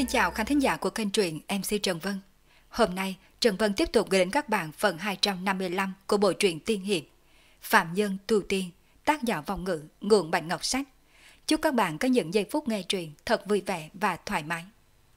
Xin chào khán thính giả của kênh truyện MC Trần Vân. Hôm nay, Trần Vân tiếp tục gửi đến các bạn phần 255 của bộ truyện tiên hiệp Phạm Nhân Tu Tiên, tác giả Vong Ngữ, Nguồn Bạch Ngọc Sách. Chúc các bạn có những giây phút nghe truyện thật vui vẻ và thoải mái.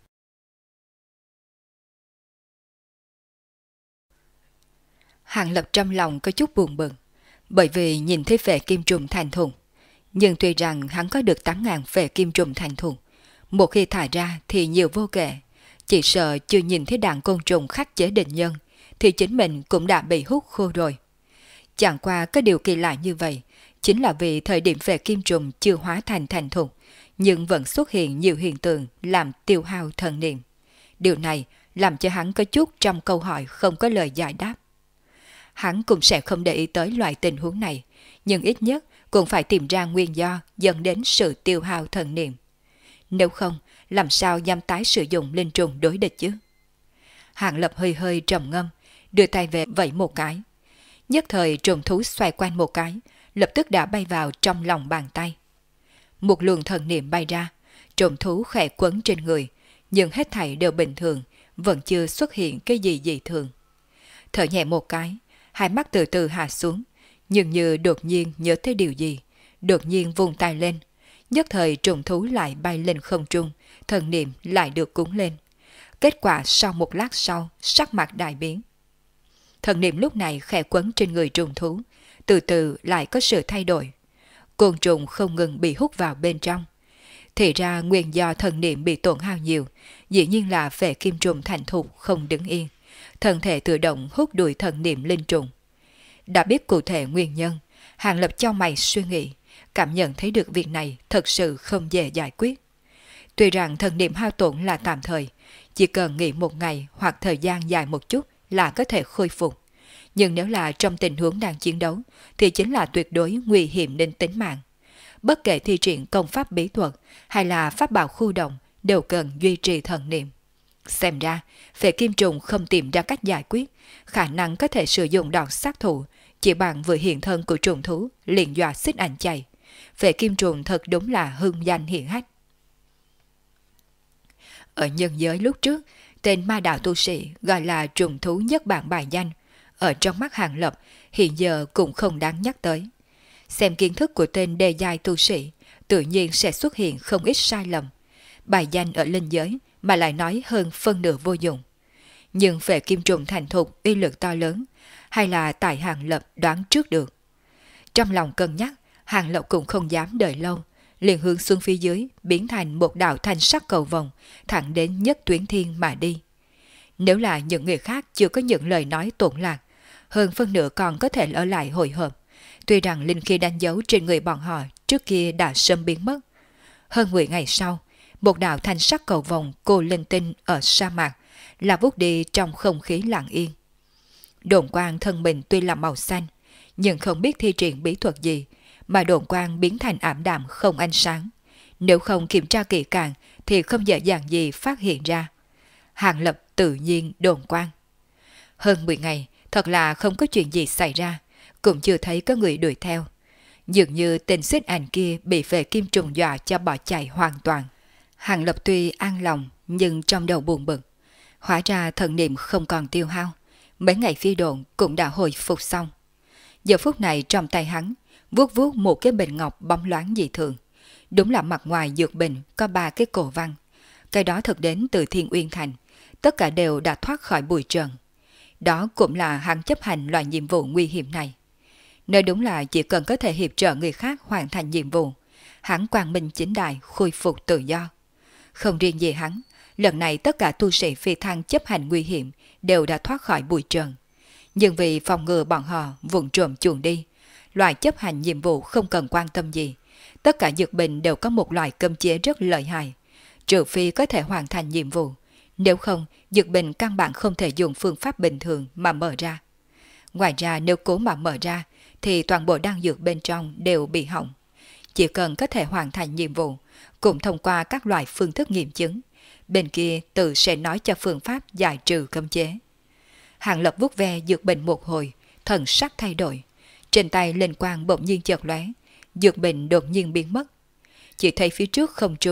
Hàng Lập trong lòng có chút buồn bực, bởi vì nhìn thấy phệ kim trùng thành thùng. Nhưng tuy rằng hắn có được 8.000 phệ kim trùng thành thùng, một khi thải ra thì nhiều vô kể, chỉ sợ chưa nhìn thấy đàn côn trùng khắc chế địch nhân, thì chính mình cũng đã bị hút khô rồi. Chẳng qua có điều kỳ lạ như vậy, chính là vì thời điểm phệ kim trùng chưa hóa thành thành thùng, nhưng vẫn xuất hiện nhiều hiện tượng làm tiêu hao thần niệm. Điều này làm cho hắn có chút trong câu hỏi không có lời giải đáp. Hắn cũng sẽ không để ý tới loại tình huống này, nhưng ít nhất cũng phải tìm ra nguyên do dẫn đến sự tiêu hao thần niệm. Nếu không, làm sao dám tái sử dụng linh trùng đối địch chứ? Hàng Lập hơi hơi trầm ngâm, đưa tay về vẫy một cái. Nhất thời trùng thú xoay quanh một cái, lập tức đã bay vào trong lòng bàn tay. Một luồng thần niệm bay ra, trùng thú khẽ quấn trên người, nhưng hết thảy đều bình thường, vẫn chưa xuất hiện cái gì dị thường. Thở nhẹ một cái, hai mắt từ từ hạ xuống, nhưng như đột nhiên nhớ tới điều gì, đột nhiên vung tay lên. Nhất thời trùng thú lại bay lên không trung, thần niệm lại được cúng lên. Kết quả sau một lát sau, sắc mặt đại biến. Thần niệm lúc này khẽ quấn trên người trùng thú, từ từ lại có sự thay đổi. Côn trùng không ngừng bị hút vào bên trong. Thì ra nguyên do thần niệm bị tổn hao nhiều, dĩ nhiên là phệ kim trùng thành thục không đứng yên. Thân thể tự động hút đuổi thần niệm linh trùng. Đã biết cụ thể nguyên nhân, Hàng Lập chau mày suy nghĩ, cảm nhận thấy được việc này thật sự không dễ giải quyết. Tuy rằng thần niệm hao tổn là tạm thời, chỉ cần nghỉ một ngày hoặc thời gian dài một chút là có thể khôi phục. Nhưng nếu là trong tình huống đang chiến đấu, thì chính là tuyệt đối nguy hiểm đến tính mạng. Bất kể thi triển công pháp bí thuật hay là pháp bảo khu động đều cần duy trì thần niệm. Xem ra, phệ kim trùng không tìm ra cách giải quyết, khả năng có thể sử dụng đòn sát thủ, chỉ bằng vừa hiện thân của trùng thú liền dọa xích ảnh chạy. Phệ kim trùng thật đúng là hưng danh hiển hách. Ở nhân giới lúc trước, tên ma đạo tu sĩ gọi là trùng thú nhất bảng bài danh, ở trong mắt Hàng Lập hiện giờ cũng không đáng nhắc tới. Xem kiến thức của tên đề giai tu sĩ, tự nhiên sẽ xuất hiện không ít sai lầm. Bài danh ở linh giới mà lại nói hơn phân nửa vô dụng. Nhưng phệ kim trùng thành thục uy lực to lớn, hay là tại Hàng Lập đoán trước được. Trong lòng cân nhắc, Hàng Lập cũng không dám đợi lâu, liền hướng xuống phía dưới biến thành một đạo thanh sắc cầu vồng, thẳng đến nhất tuyến thiên mà đi. Nếu là những người khác chưa có những lời nói tổn lạc, hơn phân nửa còn có thể ở lại hồi hộp. Tuy rằng linh khí đánh dấu trên người bọn họ trước kia đã sớm biến mất. Hơn 10 ngày sau, một đạo thanh sắc cầu vồng cô linh tinh ở sa mạc là vút đi trong không khí lặng yên. Đồn quang thân mình tuy là màu xanh, nhưng không biết thi triển bí thuật gì mà đồn quang biến thành ảm đạm không ánh sáng. Nếu không kiểm tra kỹ càng thì không dễ dàng gì phát hiện ra. Hàng Lập tự nhiên đồn quang. Hơn 10 ngày, thật là không có chuyện gì xảy ra, cũng chưa thấy có người đuổi theo. Dường như tên xích ảnh kia bị phệ kim trùng dọa cho bỏ chạy hoàn toàn. Hàng Lập tuy an lòng nhưng trong đầu buồn bực. Hóa ra thần niệm không còn tiêu hao, mấy ngày phi độn cũng đã hồi phục xong. Giờ phút này trong tay hắn vuốt vuốt một cái bình ngọc bóng loáng dị thường. Đúng là mặt ngoài dược bình có 3 cái cổ văn. Cái đó thực đến từ Thiên Uyên Thành, tất cả đều đã thoát khỏi bụi trần. Đó cũng là hắn chấp hành loại nhiệm vụ nguy hiểm này. Nơi đúng là chỉ cần có thể hiệp trợ người khác hoàn thành nhiệm vụ, hắn quang minh chính đại khôi phục tự do. Không riêng gì hắn, lần này tất cả tu sĩ phi thăng chấp hành nguy hiểm đều đã thoát khỏi bụi trần. Nhưng vì phòng ngừa bọn họ vụng trộm chuồn đi, loại chấp hành nhiệm vụ không cần quan tâm gì. Tất cả dược bình đều có một loại cấm chế rất lợi hại, trừ phi có thể hoàn thành nhiệm vụ. Nếu không, dược bình căn bản không thể dùng phương pháp bình thường mà mở ra. Ngoài ra nếu cố mà mở ra, thì toàn bộ đan dược bên trong đều bị hỏng. Chỉ cần có thể hoàn thành nhiệm vụ, cũng thông qua các loại phương thức nghiệm chứng, bên kia tự sẽ nói cho phương pháp giải trừ cấm chế. Hàng Lập vuốt ve dược bình một hồi, thần sắc thay đổi. Trên tay linh quang bỗng nhiên chợt lóe, dược bình đột nhiên biến mất. Chỉ thấy phía trước không trung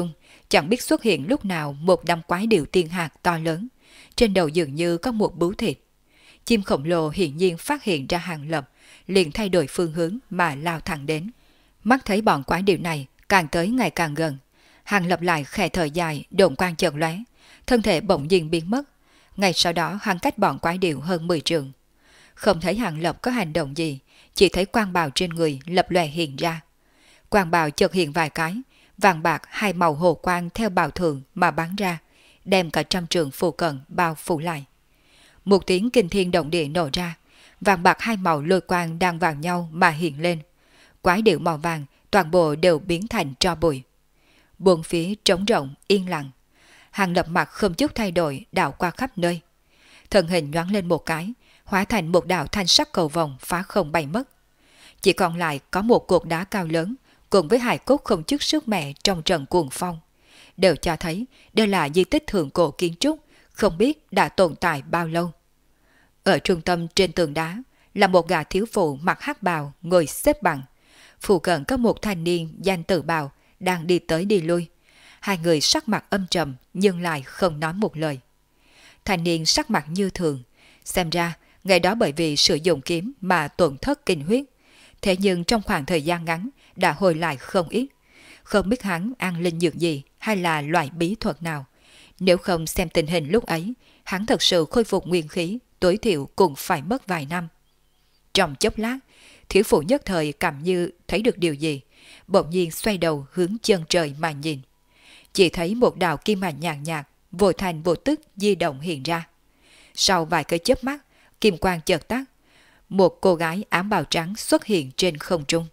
chẳng biết xuất hiện lúc nào một đám quái điểu tiên hạc to lớn, trên đầu dường như có một bướu thịt. Chim khổng lồ hiển nhiên phát hiện ra Hàng Lập, liền thay đổi phương hướng mà lao thẳng đến. Mắt thấy bọn quái điểu này càng tới ngày càng gần, Hàng Lập lại khẽ thở dài, độn quang chợt lóe, thân thể bỗng nhiên biến mất. Ngay sau đó hắn cách bọn quái điểu hơn 10 trượng. Không thấy Hàng Lập có hành động gì, chỉ thấy quang bào trên người lập lòe hiện ra. Quang bào chợt hiện vài cái, vàng bạc hai màu hồ quang theo bào thường mà bắn ra, đem cả trăm trượng phù cận bao phủ lại. Một tiếng kinh thiên động địa nổ ra, vàng bạc hai màu lôi quang đang vào nhau mà hiện lên. Quái điểu màu vàng toàn bộ đều biến thành tro bụi. Bốn phía trống rộng, yên lặng. Hàng Lập mặt không chút thay đổi đảo qua khắp nơi. Thân hình nhoáng lên một cái, hóa thành một đạo thanh sắc cầu vồng phá không bay mất. Chỉ còn lại có một cột đá cao lớn cùng với hài cốt không chút sức mẻ trong trận cuồng phong. Đều cho thấy đây là di tích thượng cổ kiến trúc, không biết đã tồn tại bao lâu. Ở trung tâm trên tường đá là một gã thiếu phụ mặc hắc bào ngồi xếp bằng. Phụ cận có một thanh niên danh Tử Bào đang đi tới đi lui. Hai người sắc mặt âm trầm nhưng lại không nói một lời. Thanh niên sắc mặt như thường, xem ra ngày đó bởi vì sử dụng kiếm mà tổn thất kinh huyết. Thế nhưng trong khoảng thời gian ngắn đã hồi lại không ít. Không biết hắn ăn linh dược gì hay là loại bí thuật nào. Nếu không xem tình hình lúc ấy, hắn thật sự khôi phục nguyên khí tối thiểu cũng phải mất vài năm. Trong chốc lát, thiếu phụ nhất thời cảm như thấy được điều gì, bỗng nhiên xoay đầu hướng chân trời mà nhìn. Chỉ thấy một đạo kim ảnh nhàn nhạt, vô thành vô tức di động hiện ra. Sau vài cái chớp mắt, kim quang chợt tắt, một cô gái áo bào trắng xuất hiện trên không trung.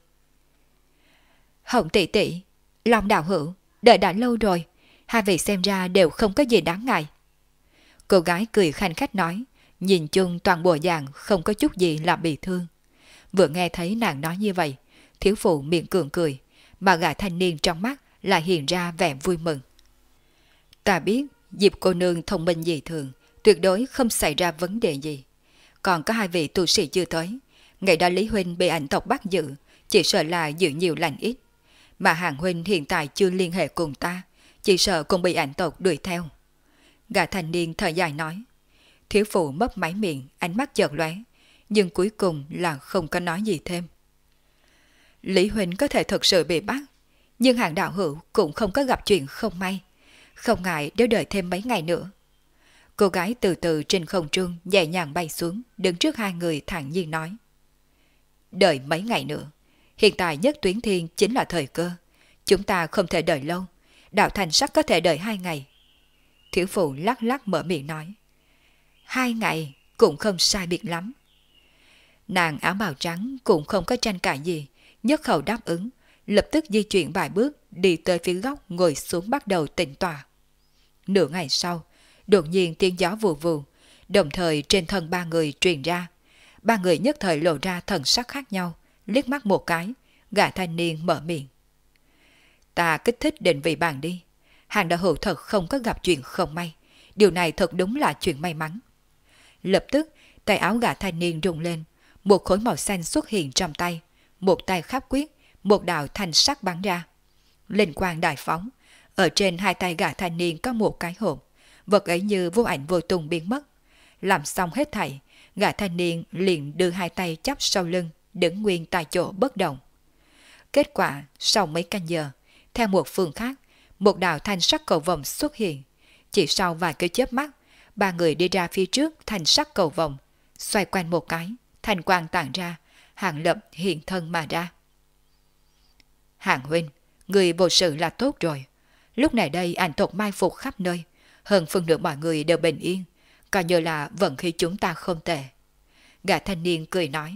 Hồng tỷ tỷ, Long đạo hữu, đợi đã lâu rồi, hai vị xem ra đều không có gì đáng ngại. Cô gái cười khanh khách nói, nhìn chung toàn bộ dạng không có chút gì là bị thương. Vừa nghe thấy nàng nói như vậy, thiếu phụ miệng cường cười, mà gã thanh niên trong mắt lại hiện ra vẻ vui mừng. Ta biết Diệp cô nương thông minh dị thường, tuyệt đối không xảy ra vấn đề gì. Còn có hai vị tu sĩ chưa tới, ngày đó Lý Huynh bị ảnh tộc bắt giữ, chỉ sợ là giữ nhiều lành ít. Mà Hàng Huynh hiện tại chưa liên hệ cùng ta, chỉ sợ cũng bị ảnh tộc đuổi theo. Gã thanh niên thở dài nói. Thiếu phụ mấp máy miệng, ánh mắt chợt lóe, nhưng cuối cùng là không có nói gì thêm. Lý Huynh có thể thực sự bị bắt, nhưng Hàng đạo hữu cũng không có gặp chuyện không may, không ngại nếu đợi thêm mấy ngày nữa. Cô gái từ từ trên không trung nhẹ nhàng bay xuống, đứng trước hai người thản nhiên nói. Đợi mấy ngày nữa, hiện tại nhất tuyến thiên chính là thời cơ, chúng ta không thể đợi lâu, đạo thành sắc có thể đợi 2 ngày. Thiếu phụ lắc lắc mở miệng nói. 2 ngày cũng không sai biệt lắm. Nàng áo bào trắng cũng không có tranh cãi gì, nhất khẩu đáp ứng, lập tức di chuyển vài bước đi tới phía góc ngồi xuống bắt đầu tĩnh tọa. Nửa ngày sau, đột nhiên tiếng gió vù vù, đồng thời trên thân ba người truyền ra. Ba người nhất thời lộ ra thần sắc khác nhau, liếc mắt một cái, gã thanh niên mở miệng. Ta kích thích định vị bàn đi. Hàng đạo hữu thật không có gặp chuyện không may. Điều này thật đúng là chuyện may mắn. Lập tức, tay áo gã thanh niên rung lên, một khối màu xanh xuất hiện trong tay, một tay khắp quyết, một đạo thanh sắc bắn ra. Linh quang đại phóng, ở trên hai tay gã thanh niên có một cái hộp, vật ấy như vô ảnh vô tung biến mất. Làm xong hết thảy, gã thanh niên liền đưa hai tay chắp sau lưng, đứng nguyên tại chỗ bất động. Kết quả, sau mấy canh giờ, theo một phương khác, một đạo thanh sắc cầu vồng xuất hiện. Chỉ sau vài cái chớp mắt, ba người đi ra phía trước thanh sắc cầu vồng, xoay quanh một cái, thanh quang tản ra, Hàng Lập hiện thân mà ra. Hàng huynh, người vô sự là tốt rồi. Lúc này đây ảnh tộc mai phục khắp nơi, hơn phân nửa mọi người đều bình yên, coi như là vận khí chúng ta không tệ. Gã thanh niên cười nói.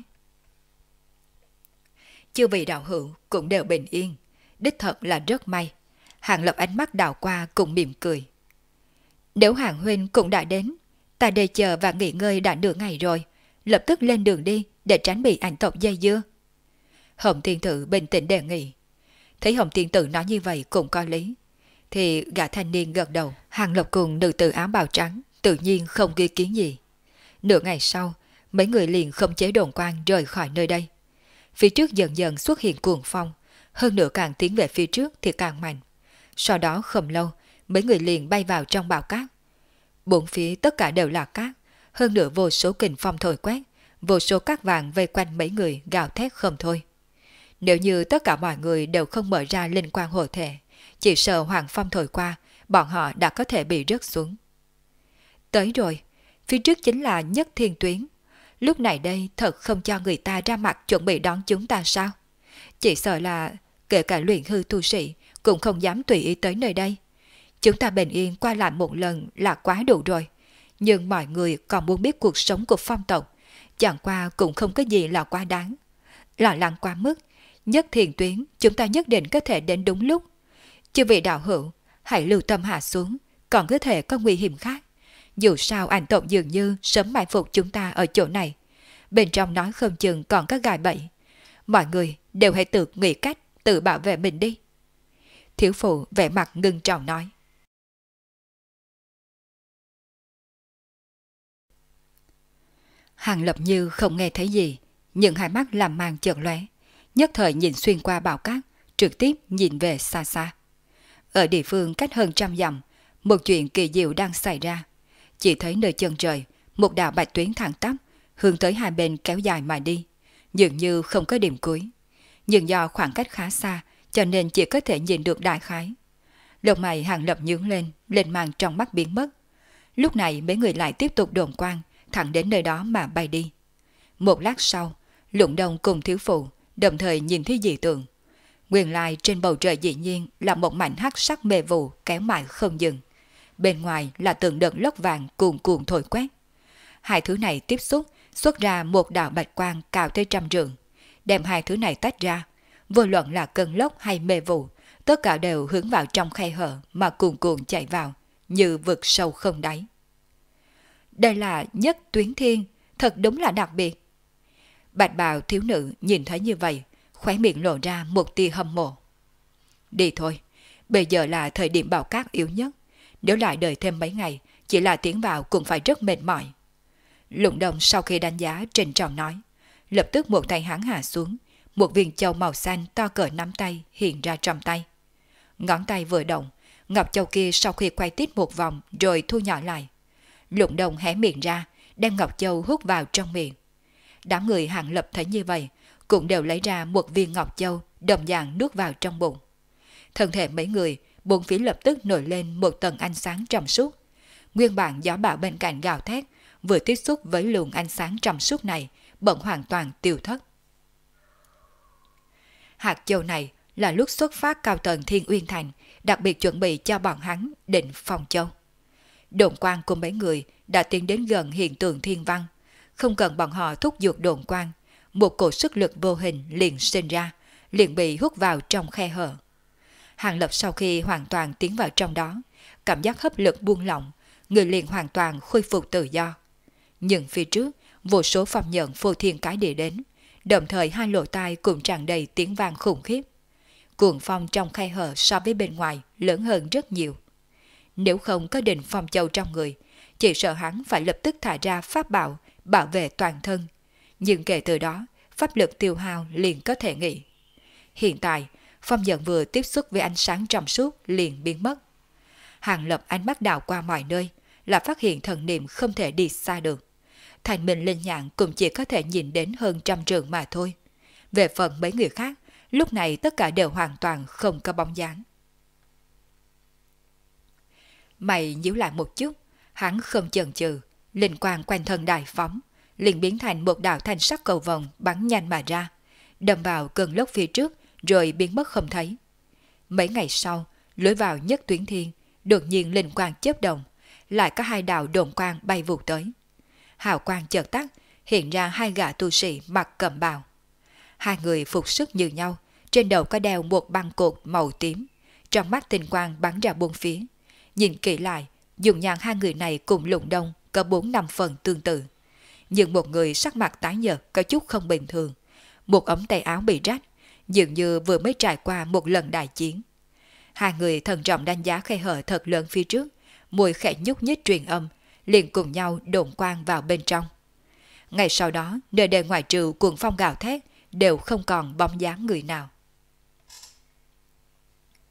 Chư vị đạo hữu cũng đều bình yên, đích thật là rất may. Hàng Lập ánh mắt đảo qua cùng mỉm cười. Nếu Hàng huynh cũng đã đến, ta đây chờ và nghỉ ngơi đã nửa ngày rồi, lập tức lên đường đi để tránh bị ảnh tộc dây dưa. Hồng tiên tử bình tĩnh đề nghị. Thấy Hồng tiên tử nói như vậy cũng có lý, thì gã thanh niên gật đầu. Hàng Lập cùng nữ tử áo bào trắng tự nhiên không ghi kiến gì. Nửa ngày sau, mấy người liền không chế đồn quang rời khỏi nơi đây. Phía trước dần dần xuất hiện cuồng phong, hơn nữa càng tiến về phía trước thì càng mạnh. Sau đó không lâu, mấy người liền bay vào trong bão cát. Bốn phía tất cả đều là cát, hơn nữa vô số kình phong thổi quét, vô số cát vàng vây quanh mấy người gào thét không thôi. Nếu như tất cả mọi người đều không mở ra linh quang hộ thể, chỉ sợ hoàng phong thổi qua, bọn họ đã có thể bị rớt xuống. Tới rồi, phía trước chính là Nhất Thiên Tuyến. Lúc này đây thật không cho người ta ra mặt chuẩn bị đón chúng ta sao? Chỉ sợ là kể cả luyện hư tu sĩ cũng không dám tùy ý tới nơi đây. Chúng ta bình yên qua lại một lần là quá đủ rồi. Nhưng mọi người còn muốn biết cuộc sống của phong tộc, chẳng qua cũng không có gì là quá đáng. Lo lắng quá mức, Nhất Thiên Tuyến chúng ta nhất định có thể đến đúng lúc. Chư vị đạo hữu, hãy lưu tâm hạ xuống, còn có thể có nguy hiểm khác. Dù sao ảnh tộc dường như sớm mai phục chúng ta ở chỗ này. Bên trong nói không chừng còn có gài bẫy. Mọi người đều hãy tự nghĩ cách tự bảo vệ mình đi. Thiếu phụ vẻ mặt ngưng trọng nói. Hàng Lập Như không nghe thấy gì, nhưng hai mắt làm màn chợt lóe, nhất thời nhìn xuyên qua bão cát, trực tiếp nhìn về xa xa. Ở địa phương cách hơn 100 dặm, một chuyện kỳ diệu đang xảy ra. Chỉ thấy nơi chân trời, một đạo bạch tuyến thẳng tắp, hướng tới hai bên kéo dài mà đi, dường như không có điểm cuối. Nhưng do khoảng cách khá xa, cho nên chỉ có thể nhìn được đại khái. Lông mày Hàng Lập nhướng lên màn trong mắt biến mất. Lúc này mấy người lại tiếp tục đồn quang, thẳng đến nơi đó mà bay đi. Một lát sau, Lũng Đông cùng thiếu phụ đồng thời nhìn thấy dị tượng. Nguyên lai trên bầu trời dĩ nhiên là một mảnh hắc sắc mê vụ kéo mãi không dừng. Bên ngoài là từng đợt lốc vàng cuồn cuộn thổi quét. Hai thứ này tiếp xúc, xuất ra một đạo bạch quang cao tới 100 trượng. Đem hai thứ này tách ra, vô luận là cơn lốc hay mê vụ, tất cả đều hướng vào trong khe hở mà cuồn cuộn chạy vào, như vực sâu không đáy. Đây là Nhất Tuyến Thiên, thật đúng là đặc biệt. Bạch bào thiếu nữ nhìn thấy như vậy, khóe miệng lộ ra một tia hâm mộ. Đi thôi, bây giờ là thời điểm bão cát yếu nhất. Nếu lại đợi thêm mấy ngày, chỉ là tiến vào cũng phải rất mệt mỏi. Lũng Đông sau khi đánh giá trịnh trọng nói, lập tức một tay hắn hạ xuống, một viên châu màu xanh to cỡ nắm tay hiện ra trong tay. Ngón tay vừa động, ngọc châu kia sau khi quay tít một vòng rồi thu nhỏ lại. Lũng Đông hé miệng ra, đem ngọc châu hút vào trong miệng. Đám người Hàng Lập thấy như vậy, cũng đều lấy ra một viên ngọc châu đồng dạng nuốt vào trong bụng. Thân thể mấy người, bốn phía lập tức nổi lên một tầng ánh sáng trong suốt. Nguyên bản gió bão bên cạnh gào thét, vừa tiếp xúc với luồng ánh sáng trong suốt này, bỗng hoàn toàn tiêu thất. Hạt châu này là lúc xuất phát cao tầng Thiên Uyên Thành, đặc biệt chuẩn bị cho bọn hắn định phòng châu. Độn quang của mấy người đã tiến đến gần hiện tượng thiên văn. Không cần bọn họ thúc giục độn quang, một cổ sức lực vô hình liền sinh ra, liền bị hút vào trong khe hở. Hàng Lập sau khi hoàn toàn tiến vào trong đó, cảm giác hấp lực buông lỏng, người liền hoàn toàn khôi phục tự do. Nhưng phía trước, vô số phong nhận phô thiên cái địa đến, đồng thời hai lỗ tai cũng tràn đầy tiếng vang khủng khiếp. Cuồng phong trong khe hở so với bên ngoài lớn hơn rất nhiều. Nếu không có định phong châu trong người, chỉ sợ hắn phải lập tức thả ra pháp bảo bảo vệ toàn thân. Nhưng kể từ đó, pháp lực tiêu hao liền có thể nghĩ. Hiện tại, phong nhận vừa tiếp xúc với ánh sáng trong suốt liền biến mất. Hàng Lập ánh mắt đảo qua mọi nơi, là phát hiện thần niệm không thể đi xa được. Thành Minh linh nhãn cũng chỉ có thể nhìn đến hơn 100 trượng mà thôi. Về phần mấy người khác, lúc này tất cả đều hoàn toàn không có bóng dáng. Mày nhíu lại một chút, hắn không chần chừ, linh quang quanh thân đại phóng, liền biến thành một đạo thanh sắc cầu vồng bắn nhanh mà ra, đâm vào cơn lốc phía trước rồi biến mất không thấy. Mấy ngày sau, lối vào Nhất Tuyến Thiên, đột nhiên linh quang chớp động, lại có hai đạo đồn quang bay vụt tới. Hào quang chợt tắt, hiện ra hai gã tu sĩ mặc cẩm bào. Hai người phục sức như nhau, trên đầu có đeo một băng cột màu tím, trong mắt tinh quang bắn ra bốn phía. Nhìn kỹ lại, dùng nhàn hai người này cùng Lũng Đông có 4-5 phần tương tự. Nhưng một người sắc mặt tái nhợt có chút không bình thường, một ống tay áo bị rách, dường như vừa mới trải qua một lần đại chiến. Hai người thận trọng đánh giá khe hở thật lớn phía trước, môi khẽ nhúc nhích truyền âm, liền cùng nhau độn quang vào bên trong. Ngày sau đó, nơi đây ngoại trừ cuồng phong gào thét, đều không còn bóng dáng người nào.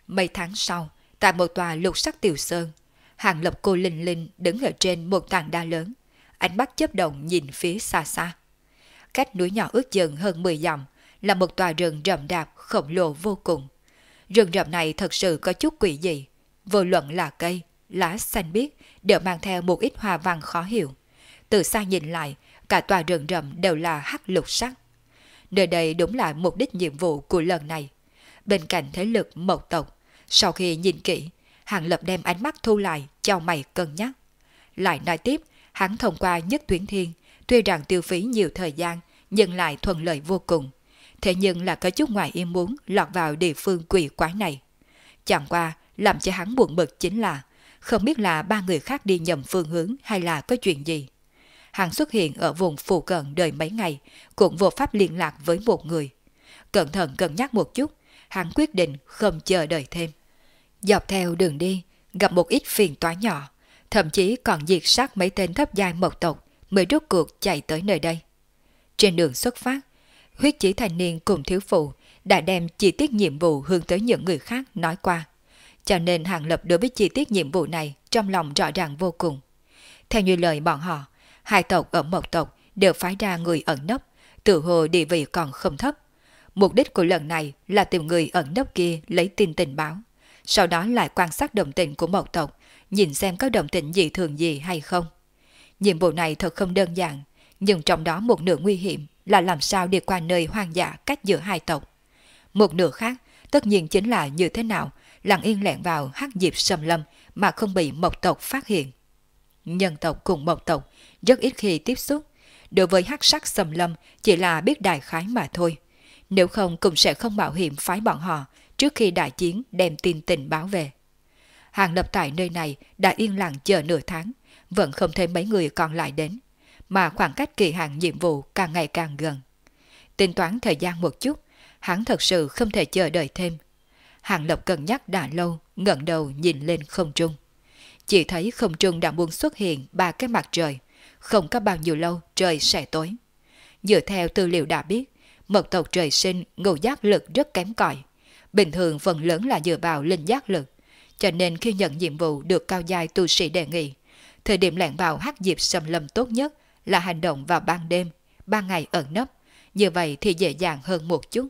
Mấy tháng sau, tại một tòa lục sắc tiểu sơn, Hàng Lập cô Linh Linh đứng ở trên một tảng đá lớn, ánh mắt chớp động nhìn phía xa xa. Cách núi nhỏ ước chừng hơn 10 dặm là một tòa rừng rậm rạp khổng lồ vô cùng. Rừng rậm này thật sự có chút quỷ dị, vô luận là cây, lá xanh biếc đều mang theo một ít hoa văn khó hiểu. Từ xa nhìn lại, cả tòa rừng rậm đều là hắc lục sắc. Nơi đây đúng là mục đích nhiệm vụ của lần này. Bên cạnh thế lực Mộc tộc, sau khi nhìn kỹ, Hàng Lập đem ánh mắt thu lại, chau mày cân nhắc. Lại nói tiếp, hắn thông qua Nhất Tuyến Thiên, tuy rằng tiêu phí nhiều thời gian, nhưng lại thuận lợi vô cùng. Thế nhưng là có chút ngoài ý muốn lọt vào địa phương quỷ quái này. Chẳng qua, làm cho hắn buồn bực chính là, không biết là ba người khác đi nhầm phương hướng hay là có chuyện gì. Hắn xuất hiện ở vùng phụ cận đời mấy ngày, cũng vô pháp liên lạc với một người. Cẩn thận cân nhắc một chút, hắn quyết định không chờ đợi thêm. Dọc theo đường đi, gặp một ít phiền toái nhỏ, thậm chí còn diệt sát mấy tên thấp giai Mộc tộc mới rốt cuộc chạy tới nơi đây. Trên đường xuất phát, Huyết Chỉ thanh niên cùng thiếu phụ đã đem chi tiết nhiệm vụ hướng tới những người khác nói qua. Cho nên Hàng Lập đối với chi tiết nhiệm vụ này trong lòng rõ ràng vô cùng. Theo như lời bọn họ, hai tộc ở Mộc tộc đều phái ra người ẩn nấp, tự hồ địa vị còn không thấp. Mục đích của lần này là tìm người ẩn nấp kia lấy tin tình báo, sau đó lại quan sát động tĩnh của Mộc tộc, nhìn xem có động tĩnh gì thường gì hay không. Nhiệm vụ này thật không đơn giản, nhưng trong đó một nửa nguy hiểm là làm sao đi qua nơi hoang dã cách giữa hai tộc. Một nửa khác tất nhiên chính là như thế nào lặng yên lẻn vào hắc diệp xâm lâm mà không bị Mộc tộc phát hiện. Nhân tộc cùng Mộc tộc rất ít khi tiếp xúc, đối với hắc sắc xâm lâm chỉ là biết đại khái mà thôi. Nếu không cũng sẽ không mạo hiểm phái bọn họ trước khi đại chiến đem tin tình báo về. Hàng Lập tại nơi này đã yên lặng chờ nửa tháng, vẫn không thấy mấy người còn lại đến, mà khoảng cách kỳ hạn nhiệm vụ càng ngày càng gần. Tính toán thời gian một chút, hắn thật sự không thể chờ đợi thêm. Hàng Lập cân nhắc đã lâu, ngẩng đầu nhìn lên không trung. Chỉ thấy không trung đã buông xuất hiện ba cái mặt trời, không có bao nhiêu lâu trời sẽ tối. Dựa theo tư liệu đã biết, Mộc tộc trời sinh ngũ giác lực rất kém cỏi, bình thường phần lớn là dựa vào linh giác lực, cho nên khi nhận nhiệm vụ được cao giai tu sĩ đề nghị, thời điểm lẻn vào hắc diệp xâm lâm tốt nhất là hành động vào ban đêm, ban ngày ẩn nấp, như vậy thì dễ dàng hơn một chút.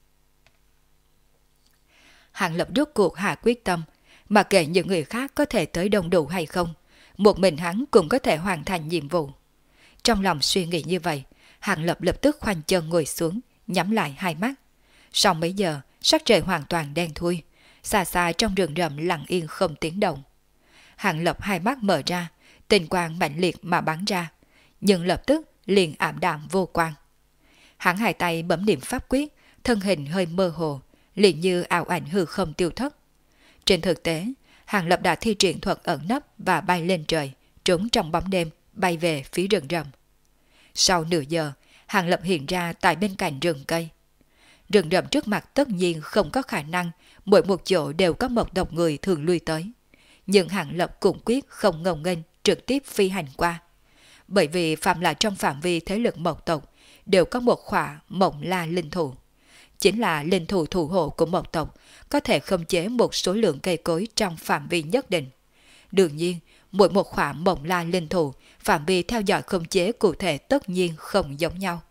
Hàng Lập rốt cuộc hạ quyết tâm, mà kệ những người khác có thể tới đông đủ hay không, một mình hắn cũng có thể hoàn thành nhiệm vụ. Trong lòng suy nghĩ như vậy, Hàng Lập lập tức khoanh chân ngồi xuống, nhắm lại hai mắt. Sau mấy giờ, sắc trời hoàn toàn đen thui, xa xa trong rừng rậm lặng yên không tiếng động. Hàng Lập hai mắt mở ra, tinh quang mạnh liệt mà bắn ra, nhưng lập tức liền ảm đạm vô quang. Hắn hai tay bấm niệm pháp quyết, thân hình hơi mơ hồ, liền như ảo ảnh hư không tiêu thất. Trên thực tế, Hàng Lập đã thi triển thuật ẩn nấp và bay lên trời, trốn trong bóng đêm, bay về phía rừng rậm. Sau nửa giờ, Hàng Lập hiện ra tại bên cạnh rừng cây. Rừng rậm trước mặt tất nhiên không có khả năng mỗi một chỗ đều có một tộc người thường lui tới. Nhưng Hàng Lập cũng quyết không ngông nghênh trực tiếp phi hành qua. Bởi vì phạm là trong phạm vi thế lực Mộc tộc đều có một khỏa Mộng La linh thủ. Chính là linh thủ thủ hộ của Mộc tộc, có thể khống chế một số lượng cây cối trong phạm vi nhất định. Đương nhiên, mỗi một khỏa Mộng La linh thủ, phạm vi theo dõi khống chế cụ thể tất nhiên không giống nhau.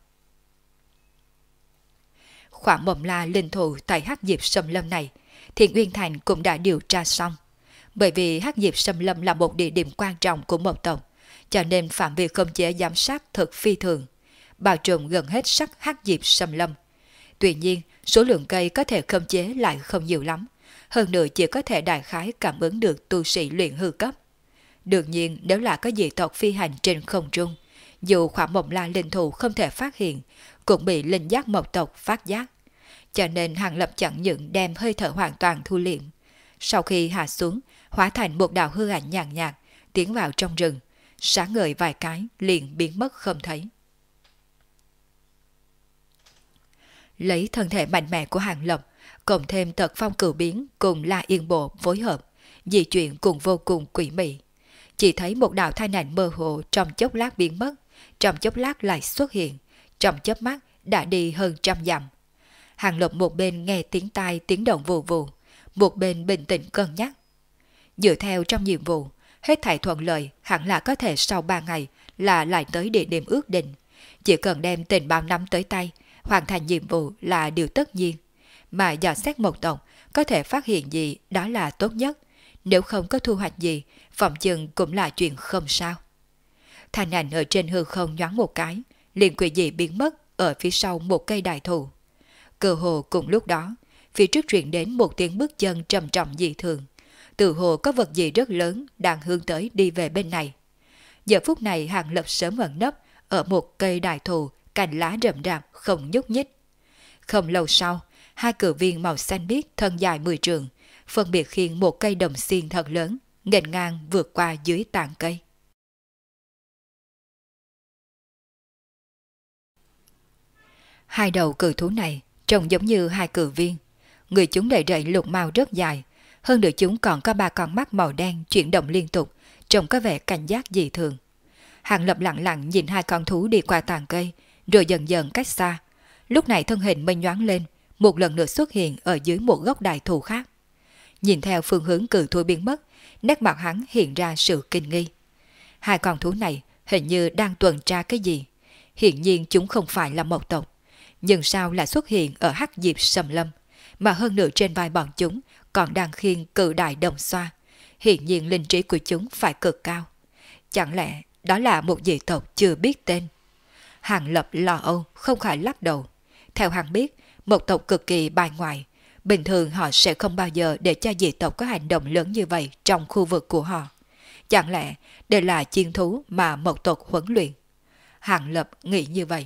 Khỏa Mộng La linh thủ tại hắc diệp xâm lâm này, Thiện Uyên Thành cũng đã điều tra xong. Bởi vì hắc diệp xâm lâm là một địa điểm quan trọng của Mộc tộc, cho nên phạm vi khống chế giám sát thật phi thường, bao trùm gần hết sắc hắc diệp xâm lâm. Tuy nhiên, số lượng cây có thể khống chế lại không nhiều lắm, hơn nữa chỉ có thể đại khái cảm ứng được tu sĩ luyện hư cấp. Đương nhiên, nếu là có dị tộc phi hành trên không trung, dù khỏa Mộng La linh thủ không thể phát hiện, cũng bị linh giác Mộc tộc phát giác. Cho nên Hàng Lập chẳng những đem hơi thở hoàn toàn thu liệm. Sau khi hạ xuống, hóa thành một đạo hư ảnh nhàn nhạt, tiến vào trong rừng, sáng ngời vài cái liền biến mất không thấy. Lấy thân thể mạnh mẽ của Hàng Lập, cộng thêm tật phong cửu biến cùng La Yên Bộ phối hợp, di chuyển cùng vô cùng quỷ mị. Chỉ thấy một đạo thanh ảnh mơ hồ trong chốc lát biến mất, trong chốc lát lại xuất hiện, trong chớp mắt đã đi hơn 100 dặm. Hàng Lập một bên nghe tiếng tai tiếng động vù vù, một bên bình tĩnh cân nhắc. Dựa theo trong nhiệm vụ, hết thảy thuận lợi hẳn là có thể sau 3 ngày là lại tới địa điểm ước định. Chỉ cần đem tình báo nắm tới tay, hoàn thành nhiệm vụ là điều tất nhiên. Mà dò xét một tộc, có thể phát hiện gì đó là tốt nhất. Nếu không có thu hoạch gì, phòng chừng cũng là chuyện không sao. Thanh ảnh ở trên hư không nhoáng một cái, liền quỷ dị biến mất ở phía sau một cây đại thụ. Cơ hồ cùng lúc đó, phía trước truyền đến một tiếng bước chân trầm trọng dị thường. Từ hồ có vật gì rất lớn đang hướng tới đi về bên này. Giờ phút này Hàng Lập sớm ẩn nấp ở một cây đại thụ, cành lá rậm rạp không nhúc nhích. Không lâu sau, hai cử viên màu xanh biếc thân dài 10 trượng, phân biệt khiêng một cây đồng xiên thật lớn, nghênh ngang vượt qua dưới tàn cây. Hai đầu cự thú này trông giống như hai cử viên. Người chúng đầy rẫy lục mao rất dài, hơn nữa chúng còn có 3 con mắt màu đen chuyển động liên tục, trông có vẻ cảnh giác dị thường. Hàng Lập lặng lặng nhìn hai con thú đi qua tàn cây, rồi dần dần cách xa. Lúc này thân hình mới nhoáng lên, một lần nữa xuất hiện ở dưới một gốc đại thụ khác. Nhìn theo phương hướng cự thú biến mất, nét mặt hắn hiện ra sự kinh nghi. Hai con thú này hình như đang tuần tra cái gì. Hiển nhiên chúng không phải là một tộc, nhưng sao lại xuất hiện ở hắc diệp sầm lâm, mà hơn nữa trên vai bọn chúng còn đang khiêng cự đại đồng xoa. Hiển nhiên linh trí của chúng phải cực cao. Chẳng lẽ đó là một dị tộc chưa biết tên? Hàng Lập lo âu không khỏi lắc đầu. Theo hắn biết, một tộc cực kỳ bài ngoại, bình thường họ sẽ không bao giờ để cho dị tộc có hành động lớn như vậy trong khu vực của họ. Chẳng lẽ đây là chiên thú mà một tộc huấn luyện? Hàng Lập nghĩ như vậy.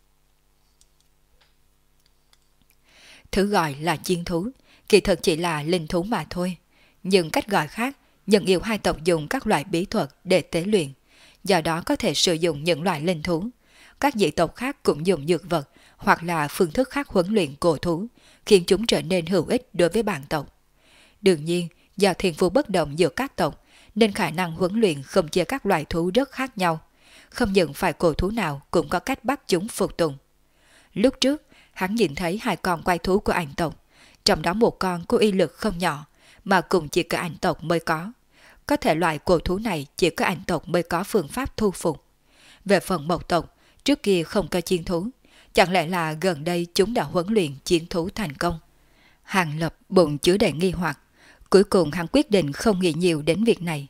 Thứ gọi là chiên thú, kỳ thực chỉ là linh thú mà thôi. Nhưng cách gọi khác, nhân yêu hai tộc dùng các loại bí thuật để tế luyện, do đó có thể sử dụng những loại linh thú. Các dị tộc khác cũng dùng dược vật hoặc là phương thức khác huấn luyện cổ thú, khiến chúng trở nên hữu ích đối với bản tộc. Đương nhiên, do thiên phú bất đồng giữa các tộc, nên khả năng huấn luyện không chia các loại thú rất khác nhau. Không những phải cổ thú nào cũng có cách bắt chúng phục tùng. Lúc trước, hắn nhìn thấy 2 con quái thú của ảnh tộc, trong đó một con có uy lực không nhỏ, mà cũng chỉ có ảnh tộc mới có. Có thể loại cổ thú này chỉ có ảnh tộc mới có phương pháp thu phục. Về phần mộc tộc, trước kia không có chiến thú, chẳng lẽ là gần đây chúng đã huấn luyện chiến thú thành công? Hàng Lập bụng chứa đầy nghi hoặc, cuối cùng hắn quyết định không nghĩ nhiều đến việc này.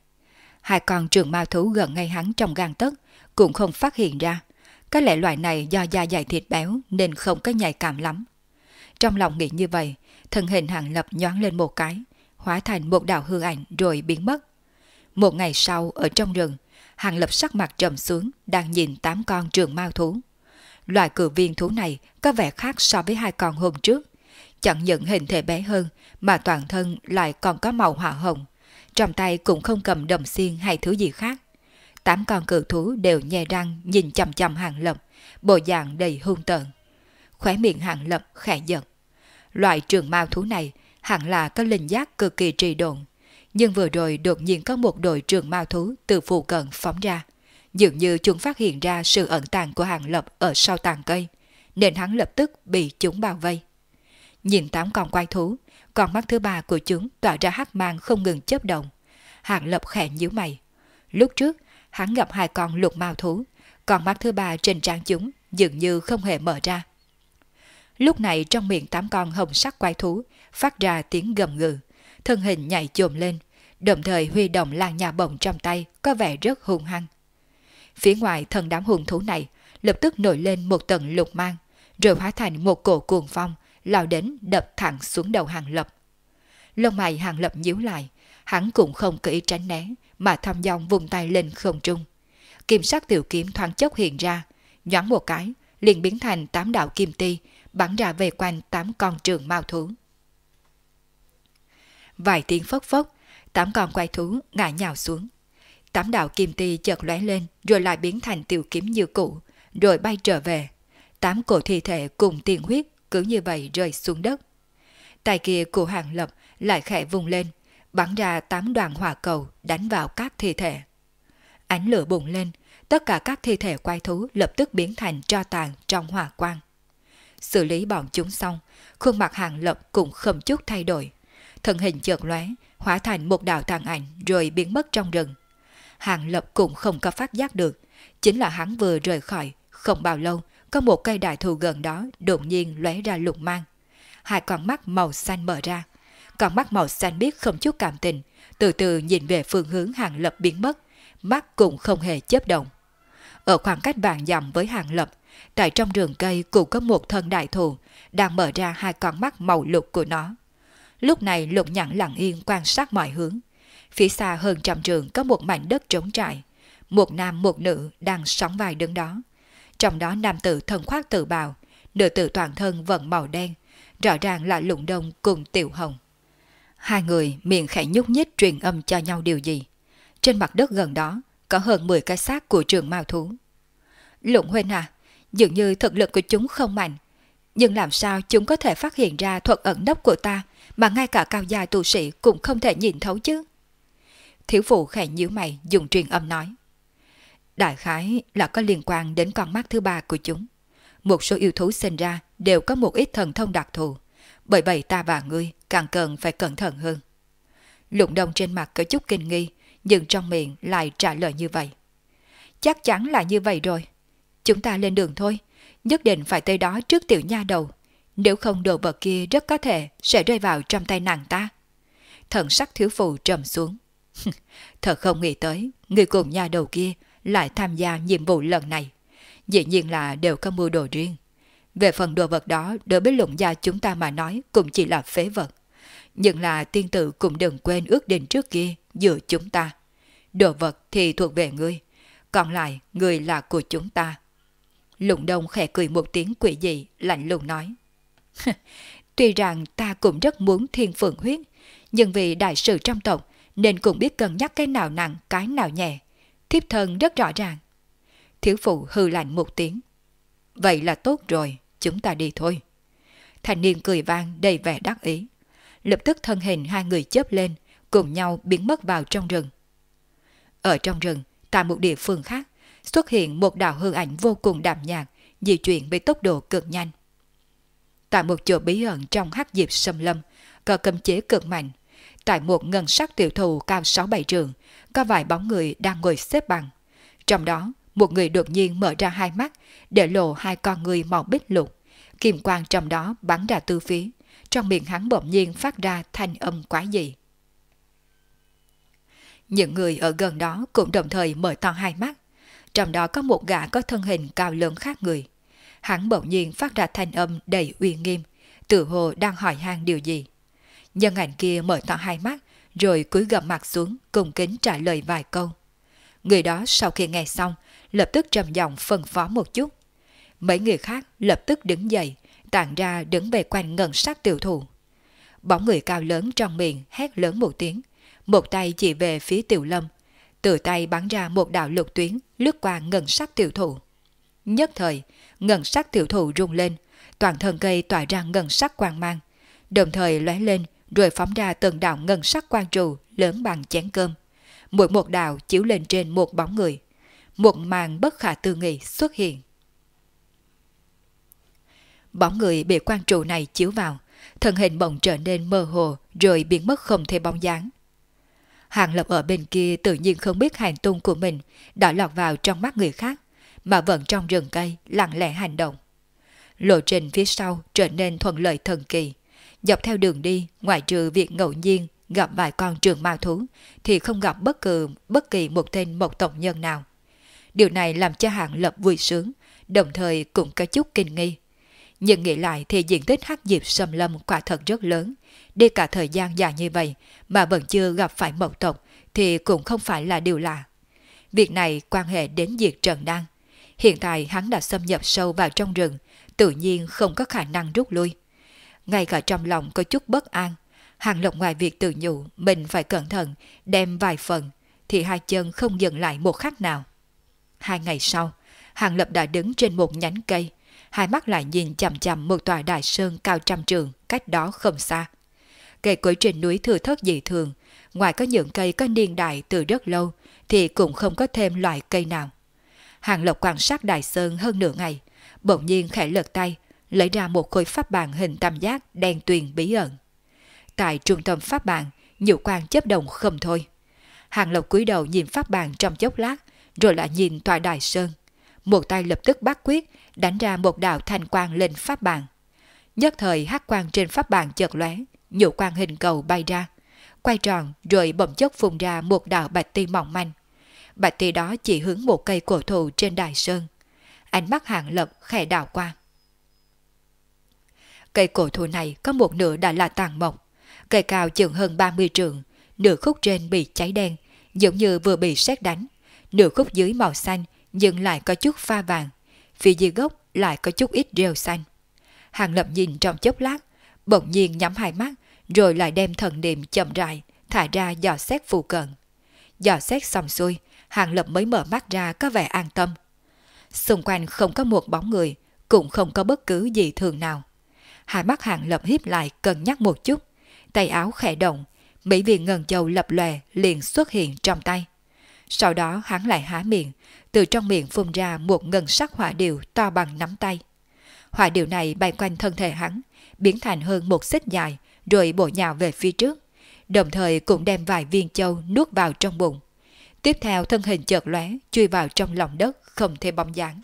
2 con trường mao thú gần ngay hắn trong gang tấc cũng không phát hiện ra. Có lẽ loại này do da dày thịt béo nên không có nhạy cảm lắm. Trong lòng nghĩ như vậy, thân hình Hàng Lập nhoáng lên một cái, hóa thành một đạo hư ảnh rồi biến mất. Một ngày sau ở trong rừng, Hàng Lập sắc mặt trầm xuống, đang nhìn 8 con trường mao thú. Loại cử viên thú này có vẻ khác so với 2 con hôm trước. Chẳng những hình thể bé hơn mà toàn thân lại còn có màu hỏa hồng. Trong tay cũng không cầm đồng xiên hay thứ gì khác. 8 con cự thú đều nhe răng nhìn chằm chằm Hàng Lập, bộ dạng đầy hung tợn. Khóe miệng Hàng Lập khẽ giật. Loại trường mao thú này hẳn là có linh giác cực kỳ trì độn. Nhưng vừa rồi đột nhiên có một đội trường mao thú từ phụ cận phóng ra. Dường như chúng phát hiện ra sự ẩn tàng của Hàng Lập ở sau tàn cây, nên hắn lập tức bị chúng bao vây. Nhìn 8 con quái thú, con mắt thứ 3 của chúng tỏa ra hắc mang không ngừng chớp động. Hàng Lập khẽ nhíu mày. Lúc trước, hắn gặp 2 con lục mao thú, con mắt thứ 3 trên trán chúng dường như không hề mở ra. Lúc này trong miệng 8 con hồng sắc quái thú phát ra tiếng gầm gừ, thân hình nhảy chồm lên, đồng thời huy động lan nhà bồng trong tay có vẻ rất hung hăng. Phía ngoài thân đám hung thú này lập tức nổi lên một tầng lục mang, rồi hóa thành một cổ cuồng phong lao đến đập thẳng xuống đầu Hàng Lập. Lông mày Hàng Lập nhíu lại, hắn cũng không có ý tránh né mà thong dong vùng tay lên không trung. Kim sắc tiểu kiếm thoáng chốc hiện ra, nhoáng một cái liền biến thành 8 đạo kim ti bắn ra về quanh 8 con trường mao thú. Vài tiếng phốc phốc, 8 con quái thú ngã nhào xuống. 8 đạo kim ti chợt lóe lên rồi lại biến thành tiểu kiếm như cũ, rồi bay trở về. 8 cổ thi thể cùng tiền huyết cứ như vậy rơi xuống đất. Tay kia của Hàng Lập lại khẽ vùng lên, bắn ra 8 đoàn hỏa cầu đánh vào các thi thể. Ánh lửa bùng lên, tất cả các thi thể quái thú lập tức biến thành tro tàn trong hỏa quang. Xử lý bọn chúng xong, khuôn mặt Hàng Lập cũng không chút thay đổi. thân hình chợt lóe, hóa thành một đạo tàn ảnh rồi biến mất trong rừng. Hàng Lập cũng không có phát giác được, chính là hắn vừa rời khỏi, không bao lâu, có một cây đại thụ gần đó đột nhiên lóe ra lục mang. Hai con mắt màu xanh mở ra, con mắt màu xanh biếc không chút cảm tình, từ từ nhìn về phương hướng Hàng Lập biến mất, mắt cũng không hề chớp động. Ở khoảng cách vạn dặm với Hàng Lập, tại trong rừng cây cũng có một thân đại thụ đang mở ra hai con mắt màu lục của nó. Lúc này Lục Nhãn lặng yên quan sát mọi hướng. Phía xa hơn trăm trượng có một mảnh đất trống trải, một nam một nữ đang sóng vai đứng đó. Trong đó nam tử thân khoác tự bào, nữ tử toàn thân vẫn màu đen, rõ ràng là Lũng Đông cùng Tiểu Hồng. Hai người miệng khẽ nhúc nhích truyền âm cho nhau điều gì. Trên mặt đất gần đó có hơn 10 cái xác của trường mao thú. Lũng huynh à, dường như thực lực của chúng không mạnh, nhưng làm sao chúng có thể phát hiện ra thuật ẩn nấp của ta mà ngay cả cao gia tu sĩ cũng không thể nhìn thấu chứ? Thiếu phụ khẽ nhíu mày dùng truyền âm nói. Đại khái là có liên quan đến con mắt thứ ba của chúng. Một số yêu thú sinh ra đều có một ít thần thông đặc thù, bởi vậy ta và ngươi càng cần phải cẩn thận hơn. Lũng Đông trên mặt có chút kinh nghi, nhưng trong miệng lại trả lời như vậy. Chắc chắn là như vậy rồi. Chúng ta lên đường thôi, nhất định phải tới đó trước tiểu nha đầu. Nếu không đồ vật kia rất có thể sẽ rơi vào trong tay nàng ta. Thần sắc thiếu phụ trầm xuống. Thật không nghĩ tới, người cùng nha đầu kia lại tham gia nhiệm vụ lần này. Dĩ nhiên là đều có mưu đồ riêng. Về phần đồ vật đó, đối với Lũng gia chúng ta mà nói cũng chỉ là phế vật. Nhưng là tiên tử cũng đừng quên ước định trước kia giữa chúng ta. Đồ vật thì thuộc về ngươi, còn lại ngươi là của chúng ta. Lũng Đông khẽ cười một tiếng quỷ dị, lạnh lùng nói. Tuy rằng ta cũng rất muốn thiên phượng huyết, nhưng vì đại sự trong tộc nên cũng biết cân nhắc cái nào nặng cái nào nhẹ. Thiếp thân rất rõ ràng. Thiếu phụ hừ lạnh một tiếng. Vậy là tốt rồi, chúng ta đi thôi. Thanh niên cười vang đầy vẻ đắc ý. Lập tức thân hình hai người chớp lên, cùng nhau biến mất vào trong rừng. Ở trong rừng, tại một địa phương khác, xuất hiện một đạo hư ảnh vô cùng đạm nhạt, di chuyển với tốc độ cực nhanh. Tại một chỗ bí ẩn trong hắc diệp xâm lâm, có cấm chế cực mạnh. Tại một ngân sắc tiểu thụ cao 6-7 trượng, có vài bóng người đang ngồi xếp bằng. Trong đó, một người đột nhiên mở ra hai mắt, để lộ hai con người màu bích lục. Kim quang trong đó bắn ra tứ phía, trong miệng hắn bỗng nhiên phát ra thanh âm quái dị. Những người ở gần đó cũng đồng thời mở to hai mắt. Trong đó có một gã có thân hình cao lớn khác người. Hắn bỗng nhiên phát ra thanh âm đầy uy nghiêm, tự hồ đang hỏi han điều gì. Nhân ảnh kia mở to hai mắt, rồi cúi gằm mặt xuống, cung kính trả lời vài câu. Người đó sau khi nghe xong, lập tức trầm giọng phân phó một chút. Mấy người khác lập tức đứng dậy, tản ra đứng về quanh ngân sắc tiểu thụ. Bóng người cao lớn trong miệng hét lớn một tiếng, một tay chỉ về phía Tiểu Lâm, từ tay bắn ra một đạo lục tuyến lướt qua ngân sắc tiểu thụ. Nhất thời, ngân sắc tiểu thụ rung lên, toàn thân cây tỏa ra ngân sắc quang mang, đồng thời lóe lên rồi phóng ra từng đạo ngân sắc quang trụ lớn bằng chén cơm. Mỗi một đạo chiếu lên trên một bóng người. Một màn bất khả tư nghị xuất hiện. Bóng người bị quang trụ này chiếu vào, thân hình bỗng trở nên mơ hồ rồi biến mất không thể bóng dáng. Hàng Lập ở bên kia tự nhiên không biết hành tung của mình đã lọt vào trong mắt người khác, mà vẫn trong rừng cây lặng lẽ hành động. Lộ trình phía sau trở nên thuận lợi thần kỳ. Dọc theo đường đi, ngoại trừ việc ngẫu nhiên gặp vài con trường mao thú, thì không gặp bất kỳ một tên một tộc nhân nào. Điều này làm cho Hàng Lập vui sướng, đồng thời cũng có chút kinh nghi. Nhưng nghĩ lại thì diện tích hắc diệp xâm lâm quả thật rất lớn. Đi cả thời gian dài như vậy mà vẫn chưa gặp phải mộc tộc thì cũng không phải là điều lạ. Việc này quan hệ đến việc Trần Đăng. Hiện tại hắn đã xâm nhập sâu vào trong rừng, tự nhiên không có khả năng rút lui. Ngay cả trong lòng có chút bất an, Hàng Lập ngoài việc tự nhủ mình phải cẩn thận đem vài phần, thì hai chân không dừng lại một khắc nào. 2 ngày sau, Hàng Lập đã đứng trên một nhánh cây, hai mắt lại nhìn chằm chằm một tòa đại sơn cao trăm trượng cách đó không xa. Cây cối trên núi thừa thớt dị thường, ngoài có những cây có niên đại từ rất lâu thì cũng không có thêm loại cây nào. Hàng Lập quan sát đại sơn hơn nửa ngày, bỗng nhiên khẽ lật tay, lấy ra một khối pháp bàn hình tam giác đen tuyền bí ẩn. tại trung tâm pháp bàn, nhũ quang chớp động không thôi. Hàng Lập cúi đầu nhìn pháp bàn trong chốc lát, rồi lại nhìn tòa Đại Sơn. Một tay lập tức bắt quyết, đánh ra một đạo thanh quang lên pháp bàn. Nhất thời hắc quang trên pháp bàn chợt lóe, nhũ quang hình cầu bay ra, quay tròn rồi bỗng chốc phun ra một đạo bạch ti mỏng manh. Bạch ti đó chỉ hướng một cây cổ thụ trên Đại Sơn. Ánh mắt Hàng Lập khẽ đảo qua. Cây cổ thụ này có một nửa đã là tàn mộc, cây cao chừng hơn 30 trượng, nửa khúc trên bị cháy đen, giống như vừa bị sét đánh, nửa khúc dưới màu xanh nhưng lại có chút pha vàng, phía dưới gốc lại có chút ít rêu xanh. Hàng Lập nhìn trong chốc lát, bỗng nhiên nhắm hai mắt, rồi lại đem thần niệm chậm rãi thả ra dò xét phụ cận. Dò xét xong xuôi, Hàng Lập mới mở mắt ra có vẻ an tâm. Xung quanh không có một bóng người, cũng không có bất cứ gì thường nào. Hai mắt Hàng Lập híp lại cân nhắc một chút, tay áo khẽ động, mấy viên ngân châu lập lòe liền xuất hiện trong tay. Sau đó hắn lại há miệng, từ trong miệng phun ra một ngân sắc hỏa điệu to bằng nắm tay. Hỏa điệu này bay quanh thân thể hắn, biến thành hơn một xích dài, rồi bổ nhào về phía trước, đồng thời cũng đem vài viên châu nuốt vào trong bụng. Tiếp theo thân hình chợt lóe, chui vào trong lòng đất không thấy bóng dáng.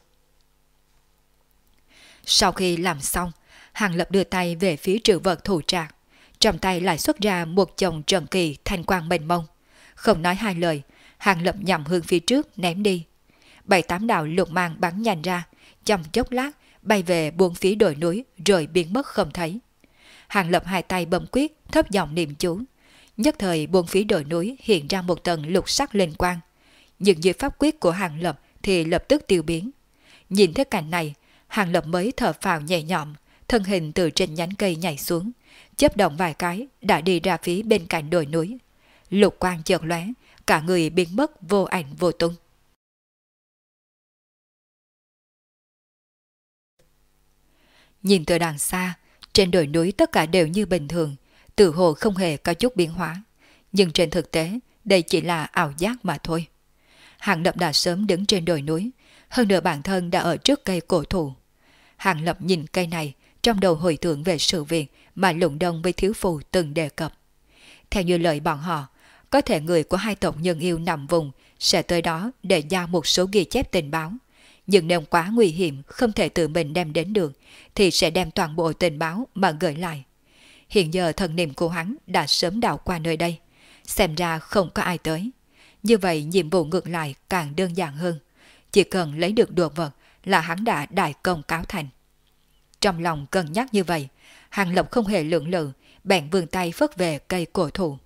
Sau khi làm xong, Hàng Lập đưa tay về phía trữ vật thủ trạc, trong tay lại xuất ra một chồng trần kỳ thanh quang mênh mông. Không nói hai lời, Hàng Lập nhằm hướng phía trước ném đi. 7-8 đạo lục mang bắn nhanh ra, trong chốc lát bay về buông phía đồi núi rồi biến mất không thấy. Hàng Lập hai tay bấm quyết, thấp giọng niệm chú. Nhất thời buông phía đồi núi hiện ra một tầng lục sắc linh quang, nhưng dưới pháp quyết của Hàng Lập thì lập tức tiêu biến. Nhìn thấy cảnh này, Hàng Lập mới thở phào nhẹ nhõm, thân hình từ trên nhánh cây nhảy xuống, chớp động vài cái đã đi ra phía bên cạnh đồi núi. Lục quang chợt lóe, cả người biến mất vô ảnh vô tung. Nhìn từ đằng xa, trên đồi núi tất cả đều như bình thường, tự hồ không hề có chút biến hóa. Nhưng trên thực tế, đây chỉ là ảo giác mà thôi. Hàng Lập đã sớm đứng trên đồi núi, hơn nữa bản thân đã ở trước cây cổ thụ. Hàng Lập nhìn cây này, trong đầu hồi tưởng về sự việc mà Lũng Đông với Thiếu Phù từng đề cập. Theo như lời bọn họ, có thể người của hai tộc nhân yêu nằm vùng sẽ tới đó để giao một số ghi chép tình báo. Nhưng nếu quá nguy hiểm không thể tự mình đem đến được, thì sẽ đem toàn bộ tình báo mà gửi lại. Hiện giờ thần niệm của hắn đã sớm đảo qua nơi đây, xem ra không có ai tới. Như vậy nhiệm vụ ngược lại càng đơn giản hơn, chỉ cần lấy được đồ vật là hắn đã đại công cáo thành. Trong lòng cân nhắc như vậy, Hàng Lập không hề lưỡng lự, bèn vươn tay phất về cây cổ thụ.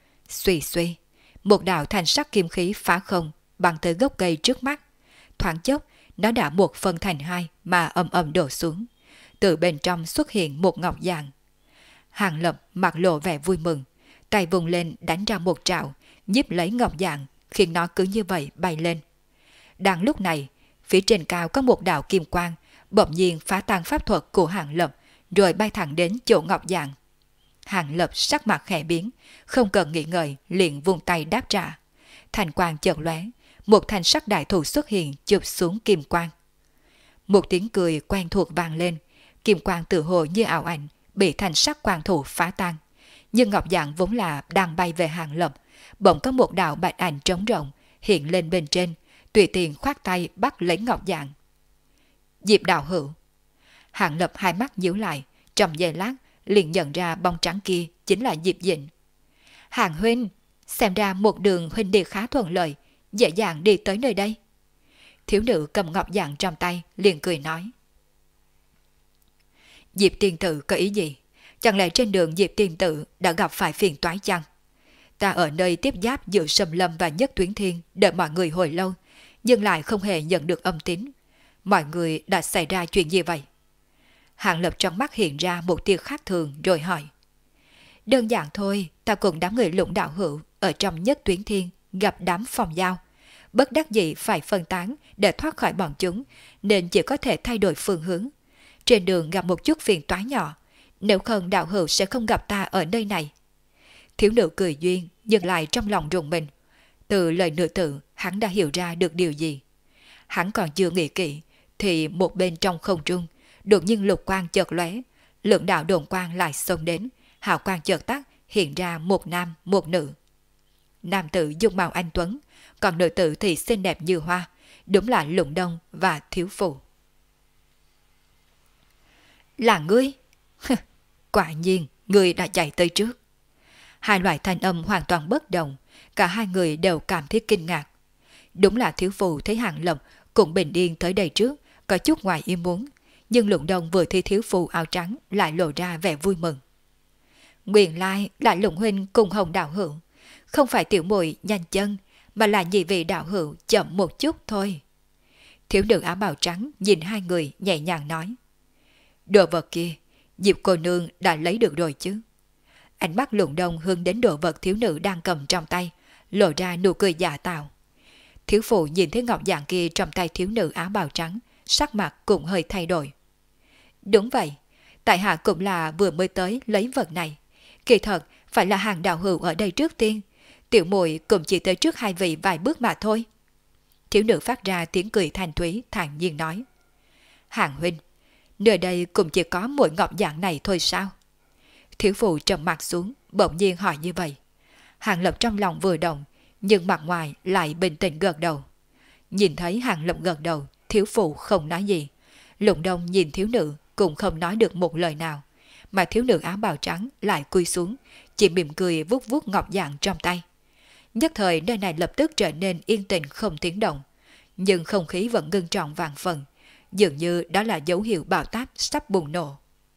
Suy suy, một đạo thanh sắc kim khí phá không bắn tới gốc cây trước mắt. Thoáng chốc, nó đã một phân thành hai mà ầm ầm đổ xuống. Từ bên trong xuất hiện một ngọc dạng. Hàng Lập mặt lộ vẻ vui mừng, tay vùng lên đánh ra một trảo, nhíp lấy ngọc dạng, khiến nó cứ như vậy bay lên. Đang lúc này, phía trên cao có một đạo kim quang, bỗng nhiên phá tan pháp thuật của Hàng Lập, rồi bay thẳng đến chỗ ngọc dạng. Hàng Lập sắc mặt khẽ biến, không cần nghĩ ngợi liền vung tay đáp trả. Thành quang chợt lóe, một thanh sắc đại thủ xuất hiện chụp xuống kim quang. Một tiếng cười quen thuộc vang lên, kim quang tự hồ như ảo ảnh bị thanh sắc quang thủ phá tan. Nhưng ngọc dạng vốn là đang bay về Hàng Lập, bỗng có một đạo bạch ảnh trống rộng hiện lên bên trên, tùy tiện khoát tay bắt lấy ngọc dạng. Diệp đạo hữu. Hàng Lập hai mắt nhíu lại, trong giây lát liền nhận ra bóng trắng kia chính là Diệp Dĩnh. Hàng huynh, xem ra một đường huynh đi khá thuận lợi, dễ dàng đi tới nơi đây. Thiếu nữ cầm ngọc dạng trong tay liền cười nói. Diệp tiên tử có ý gì? Chẳng lẽ trên đường Diệp tiên tử đã gặp phải phiền toái chăng? Ta ở nơi tiếp giáp giữa Sầm Lâm và Nhất Tuyến Thiên đợi mọi người hồi lâu, nhưng lại không hề nhận được âm tín. Mọi người đã xảy ra chuyện gì vậy? Hàng Lập trong mắt hiện ra một tia khác thường rồi hỏi. Đơn giản thôi, ta cùng đám người Lũng đạo hữu ở trong Nhất Tuyến Thiên gặp đám phòng giao. Bất đắc dĩ phải phân tán để thoát khỏi bọn chúng, nên chỉ có thể thay đổi phương hướng. Trên đường gặp một chút phiền toái nhỏ, nếu không đạo hữu sẽ không gặp ta ở nơi này. Thiếu nữ cười duyên, nhưng lại trong lòng rùng mình. Từ lời nữ tử, hắn đã hiểu ra được điều gì. Hắn còn chưa nghĩ kỹ, thì một bên trong không trung, đột nhiên lục quang chợt lóe, lượng đạo đồn quang lại xông đến, hào quang chợt tắt, hiện ra một nam một nữ. Nam tử dung mạo anh tuấn, còn nữ tử thì xinh đẹp như hoa, đúng là Lũng Đông và Thiếu Phụ. Là ngươi? Quả nhiên, ngươi đã chạy tới trước. Hai loại thanh âm hoàn toàn bất đồng, cả hai người đều cảm thấy kinh ngạc. Đúng là Thiếu Phụ thấy Hàng Lập cũng bình yên tới đây trước, có chút ngoài ý muốn, nhưng Lũng Đông vừa thấy Thiếu Phụ áo trắng lại lộ ra vẻ vui mừng. Nguyên lai là Lũng huynh cùng Hồng đạo hữu, không phải tiểu muội nhanh chân, mà là nhị vị đạo hữu chậm một chút thôi. Thiếu nữ áo bào trắng nhìn hai người nhẹ nhàng nói. Đồ vật kia, Diệp cô nương đã lấy được rồi chứ? Ánh mắt Lũng Đông hướng đến đồ vật thiếu nữ đang cầm trong tay, lộ ra nụ cười giả tạo. Thiếu phụ nhìn thấy ngọc dạng kia trong tay thiếu nữ áo bào trắng, sắc mặt cũng hơi thay đổi. Đúng vậy, tại hạ cũng là vừa mới tới lấy vật này. Kỳ thật, phải là Hàng đạo hữu ở đây trước tiên. Tiểu muội cũng chỉ tới trước hai vị vài bước mà thôi. Thiếu nữ phát ra tiếng cười thanh thúy, thản nhiên nói. Hàng huynh, nơi đây cũng chỉ có mỗi ngọc dạng này thôi sao? Thiếu phụ trầm mặt xuống, bỗng nhiên hỏi như vậy. Hàng Lập trong lòng vừa động, nhưng mặt ngoài lại bình tĩnh gật đầu. Nhìn thấy Hàng Lập gật đầu, thiếu phụ không nói gì. Lũng Đông nhìn thiếu nữ cũng không nói được một lời nào, mà thiếu nữ áo bào trắng lại cúi xuống, chỉ mỉm cười vuốt vuốt ngọc dạng trong tay. Nhất thời nơi này lập tức trở nên yên tĩnh không tiếng động, nhưng không khí vẫn ngưng trọng vạn phần, dường như đó là dấu hiệu bão táp sắp bùng nổ.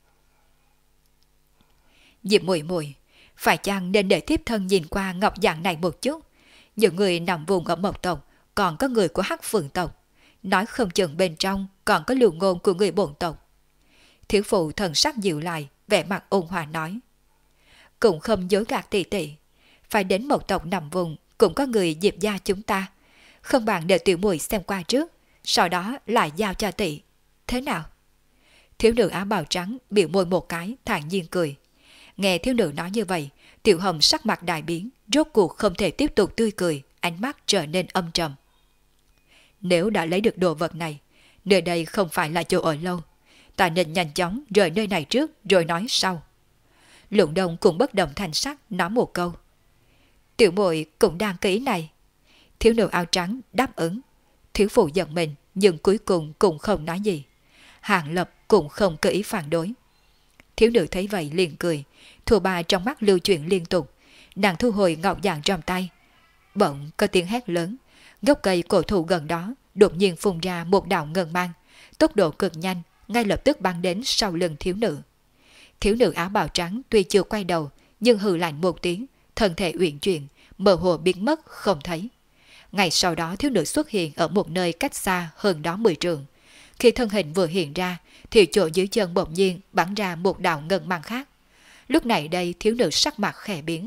Diệp muội muội, phải chăng nên để tiếp thân nhìn qua ngọc dạng này một chút? Những người nằm vùng ở Mộc tộc, còn có người của Hắc Phượng tộc, nói không chừng bên trong còn có lưu ngôn của người Bổn tộc. Thiếu phụ thần sắc dịu lại, vẻ mặt ôn hòa nói. Cũng không dối gạt tỷ tỷ, phải đến Mộc tộc nằm vùng cũng có người Diệp gia chúng ta, không bằng để tiểu muội xem qua trước, sau đó lại giao cho tỷ. Thế nào? Thiếu nữ áo bào trắng biểu môi một cái, thản nhiên cười. Nghe thiếu nữ nói như vậy, Tiểu Hồng sắc mặt đại biến, rốt cuộc không thể tiếp tục tươi cười, ánh mắt trở nên âm trầm. Nếu đã lấy được đồ vật này, nơi đây không phải là chỗ ở lâu, ta nên nhanh chóng rời nơi này trước rồi nói sau. Lũng Đông cũng bất động thanh sắc nói một câu. Tiểu muội cũng đang kỹ này. Thiếu nữ áo trắng đáp ứng. Thiếu phụ giận mình nhưng cuối cùng cũng không nói gì. Hàng Lập cũng không cơ ý phản đối. Thiếu nữ thấy vậy liền cười, thua ba trong mắt lưu chuyển liên tục. Nàng thu hồi ngọc dạng trong tay. Bỗng có tiếng hét lớn, gốc cây cổ thụ gần đó đột nhiên phun ra một đạo ngân mang, tốc độ cực nhanh, ngay lập tức bắn đến sau lưng thiếu nữ. Thiếu nữ áo bào trắng tuy chưa quay đầu, nhưng hừ lạnh một tiếng, thân thể uyển chuyển, mơ hồ biến mất không thấy. Ngày sau đó thiếu nữ xuất hiện ở một nơi cách xa hơn đó 10 trượng. Khi thân hình vừa hiện ra, thì chỗ dưới chân bỗng nhiên bắn ra một đạo ngân mang khác. Lúc này đây thiếu nữ sắc mặt khẽ biến.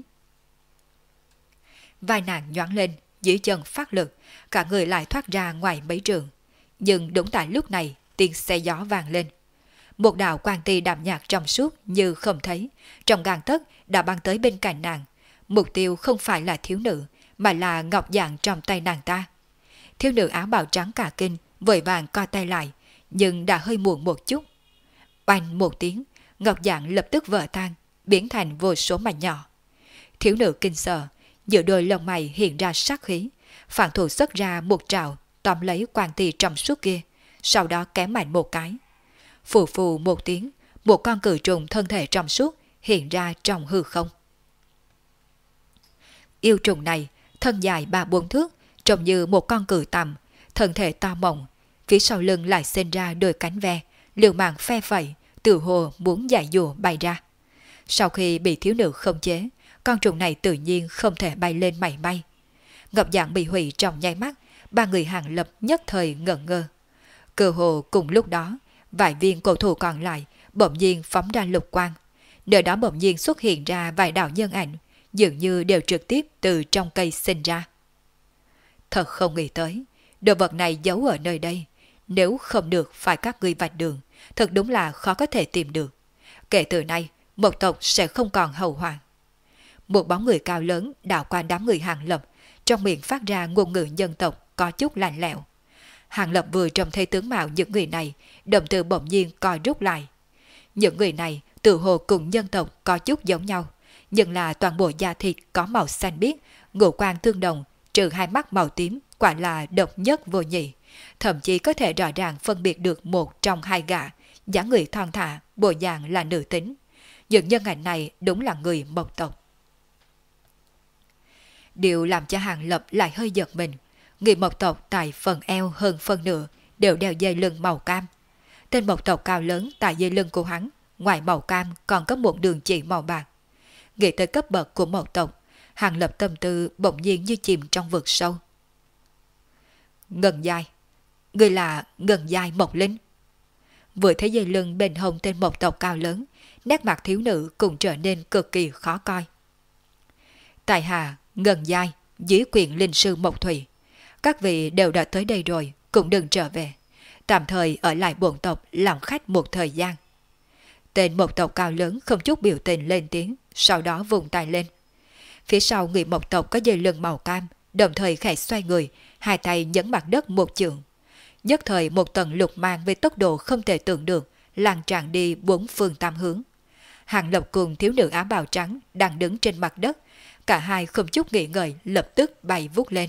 Vai nàng nhoáng lên, dưới chân phát lực, cả người lại thoát ra ngoài mấy trường. Nhưng đúng tại lúc này, tiếng xe gió vang lên. Một đạo quang ti đạm nhạt trong suốt như không thấy, trong gang tấc đã băng tới bên cạnh nàng. Mục tiêu không phải là thiếu nữ, mà là ngọc dạng trong tay nàng ta. Thiếu nữ áo bào trắng cả kinh, vội vàng co tay lại, nhưng đã hơi muộn một chút. Oanh một tiếng, ngọc dạng lập tức vỡ tan, biến thành vô số mảnh nhỏ. Thiếu nữ kinh sợ, giữa đôi lông mày hiện ra sát khí, phản thủ xuất ra một trảo, tóm lấy quang ti trong suốt kia, sau đó kém mạnh một cái. Phù phù một tiếng, một con cử trùng thân thể trong suốt hiện ra trong hư không. Yêu trùng này, thân dài 3-4 thước, trông như một con cử tằm, thân thể to mọng, phía sau lưng lại sinh ra đôi cánh ve, liều mạng phe phẩy, tự hồ muốn giải dùa bay ra. Sau khi bị thiếu nữ khống chế, con trùng này tự nhiên không thể bay lên mảy may. Ngọc dạng bị hủy trong nháy mắt, ba người Hàng Lập nhất thời ngẩn ngơ. Cơ hồ cùng lúc đó, vài viên cổ thụ còn lại bỗng nhiên phóng ra lục quang. Nơi đó bỗng nhiên xuất hiện ra vài đạo nhân ảnh, dường như đều trực tiếp từ trong cây sinh ra. Thật không nghĩ tới, đồ vật này giấu ở nơi đây. Nếu không được phải các ngươi vạch đường, thật đúng là khó có thể tìm được. Kể từ nay, một tộc sẽ không còn hầu hoàng. Một bóng người cao lớn đảo qua đám người Hàng Lập, trong miệng phát ra ngôn ngữ dân tộc có chút lạnh lẽo. Hàng Lập vừa trông thấy tướng mạo những người này, đồng tử bỗng nhiên co rút lại. Những người này tự hồ cùng dân tộc có chút giống nhau, nhưng là toàn bộ da thịt có màu xanh biếc, ngũ quan tương đồng, trừ hai mắt màu tím, quả là độc nhất vô nhị. Thậm chí có thể rõ ràng phân biệt được một trong hai gã, dáng người thon thả, bộ dạng là nữ tính. Những nhân ảnh này đúng là người Mộc tộc. Điều làm cho Hàng Lập lại hơi giật mình. Người Mộc tộc tại phần eo hơn phần nửa đều đeo dây lưng màu cam. Tên Mộc tộc cao lớn tại dây lưng của hắn, ngoài màu cam còn có một đường chỉ màu bạc. Nghĩ tới cấp bậc của Mộc tộc, Hàng Lập tâm tư bỗng nhiên như chìm trong vực sâu. Ngân Giai, người là Ngân Giai Mộc Linh. Vừa thấy dây lưng bên hông tên Mộc tộc cao lớn, nét mặt thiếu nữ cũng trở nên cực kỳ khó coi. Tại hạ Ngân Giai, dưới quyền linh sư Mộc Thủy. Các vị đều đã tới đây rồi, cũng đừng trở về. Tạm thời ở lại bổn tộc làm khách một thời gian. Tên Mộc tộc cao lớn không chút biểu tình lên tiếng, sau đó vùng tay lên. Phía sau người Mộc tộc có dây lưng màu cam, đồng thời khẽ xoay người, hai tay nhấn mặt đất một chưởng. Nhất thời một tầng lục mang với tốc độ không thể tưởng được, lan tràn đi bốn phương tám hướng. Hàng Lập cùng thiếu nữ áo bào trắng đang đứng trên mặt đất, cả hai không chút nghĩ ngợi lập tức bay vút lên.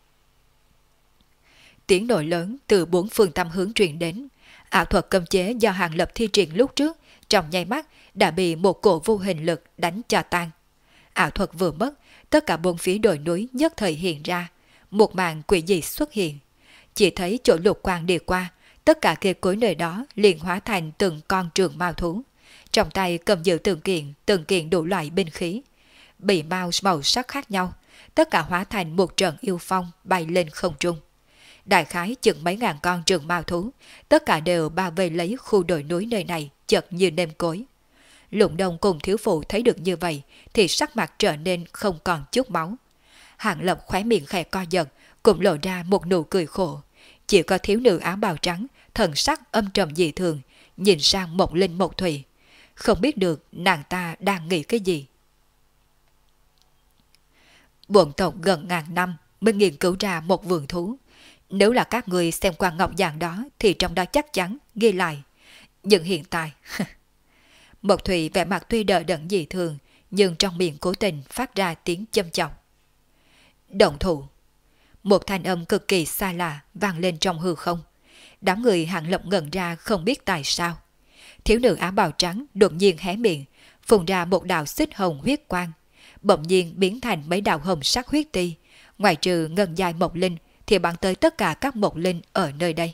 Tiếng nổ lớn từ bốn phương tám hướng truyền đến. Ảo thuật cấm chế do Hàng Lập thi triển lúc trước, trong nháy mắt đã bị một cổ vô hình lực đánh cho tan. Ảo thuật vừa mất, tất cả bốn phía đồi núi nhất thời hiện ra, một màn quỷ dị xuất hiện. Chỉ thấy chỗ lục quang đi qua, tất cả cây cối nơi đó liền hóa thành từng con trường mao thú. Trong tay cầm giữ từng kiện đủ loại binh khí. Bị mao màu sắc khác nhau, tất cả hóa thành một trận yêu phong bay lên không trung. Đại khái chừng mấy ngàn con trường mao thú, tất cả đều bao vây lấy khu đồi núi nơi này chật như nêm cối. Lũng Đông cùng thiếu phụ thấy được như vậy thì sắc mặt trở nên không còn chút máu. Hàng Lập khóe miệng khẽ co giật, cũng lộ ra một nụ cười khổ. Chỉ có thiếu nữ áo bào trắng, thần sắc âm trầm dị thường, nhìn sang Mộc Linh Mộc Thủy. Không biết được nàng ta đang nghĩ cái gì. Bổn tộc gần ngàn năm mới nghiên cứu ra một vườn thú. Nếu là các người xem qua ngọc giảng đó thì trong đó chắc chắn ghi lại. Nhưng hiện tại... Mộc Thủy vẻ mặt tuy đờ đẫn dị thường, nhưng trong miệng cố tình phát ra tiếng châm chọc. Động thủ. Một thanh âm cực kỳ xa lạ vang lên trong hư không. Đám người Hàng Lập ngẩn ra không biết tại sao. Thiếu nữ áo bào trắng đột nhiên hé miệng, phun ra một đạo xích hồng huyết quang, bỗng nhiên biến thành mấy đạo hồng sắc huyết ti. Ngoài trừ Ngân Giai Mộc Linh thì bắn tới tất cả các Mộc Linh ở nơi đây.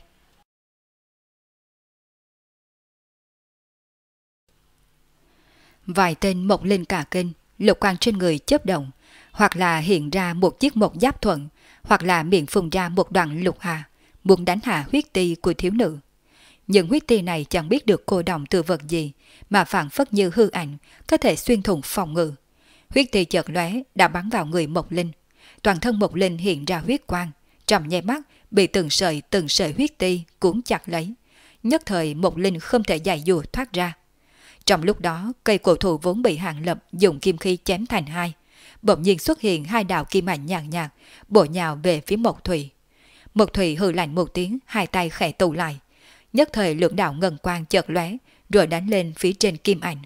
Vài tên Mộc Linh cả kinh, lục quang trên người chớp động, hoặc là hiện ra một chiếc mộc giáp thuận, hoặc là miệng phun ra một đoạn lục hà, muốn đánh hạ huyết ti của thiếu nữ. Nhưng huyết ti này chẳng biết được cô động từ vật gì, mà phản phất như hư ảnh, có thể xuyên thủng phòng ngự. Huyết ti chợt lóe đã bắn vào người Mộc Linh. Toàn thân Mộc Linh hiện ra huyết quang, trong nháy mắt bị từng sợi huyết ti cuốn chặt lấy. Nhất thời Mộc Linh không thể giãy giụa thoát ra. Trong lúc đó, cây cổ thụ vốn bị Hàng Lập dùng kim khí chém thành hai, bỗng nhiên xuất hiện hai đạo kim ảnh nhàn nhạt, bổ nhào về phía Mộc Thủy. Mộc Thủy hừ lạnh một tiếng, hai tay khẽ tụ lại. Nhất thời lưỡng đạo ngân quang chợt lóe, rồi đánh lên phía trên kim ảnh.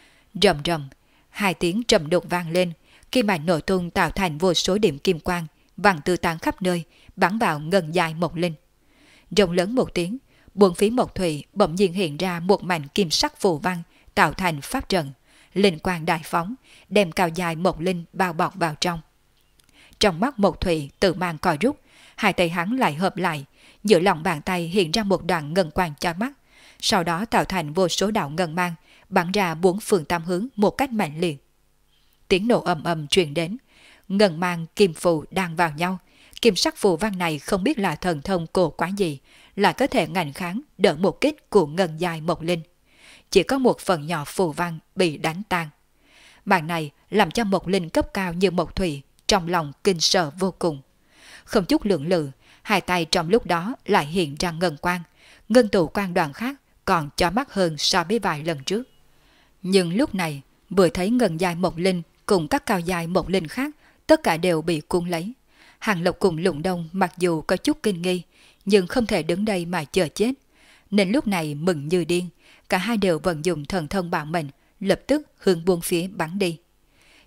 Rầm rầm, hai tiếng trầm đục vang lên, kim ảnh nổ tung tạo thành vô số điểm kim quang, văng tứ tán khắp nơi, bắn vào Ngân Giai Mộc Linh. Rồng lớn một tiếng, bốn phía Mộc Thủy bỗng nhiên hiện ra một mảnh kim sắc phù văn, tạo thành pháp trận, linh quang đại phóng, đem cao dài Mộc Linh bao bọc vào trong. Trong mắt Mộc Thủy tự mang co rút, hai tay hắn lại hợp lại, giữa lòng bàn tay hiện ra một đoạn ngân quang chói mắt, sau đó tạo thành vô số đạo ngân mang, bắn ra bốn phương tám hướng một cách mạnh liệt. Tiếng nổ ầm ầm truyền đến, ngân mang kim phù đang vào nhau, kim sắc phù văn này không biết là thần thông cổ quái gì, lại có thể ngạnh kháng đỡ một kích của Ngân Giai Mộc Linh. Chỉ có một phần nhỏ phù văn bị đánh tan. Màn này làm cho Mộc Linh cấp cao như Mộc Thủy trong lòng kinh sợ vô cùng. Không chút lưỡng lự, hai tay trong lúc đó lại hiện ra ngân quang, ngân tụ quang đoàn khác còn chói mắt hơn so với vài lần trước. Nhưng lúc này, vừa thấy Ngân Giai Mộc Linh cùng các cao giai Mộc Linh khác, tất cả đều bị cuốn lấy. Hàng Lập cùng Lũng Đông mặc dù có chút kinh nghi, nhưng không thể đứng đây mà chờ chết, nên lúc này mừng như điên, cả hai đều vận dụng thần thông bảo mệnh, lập tức hướng buông phía bắn đi.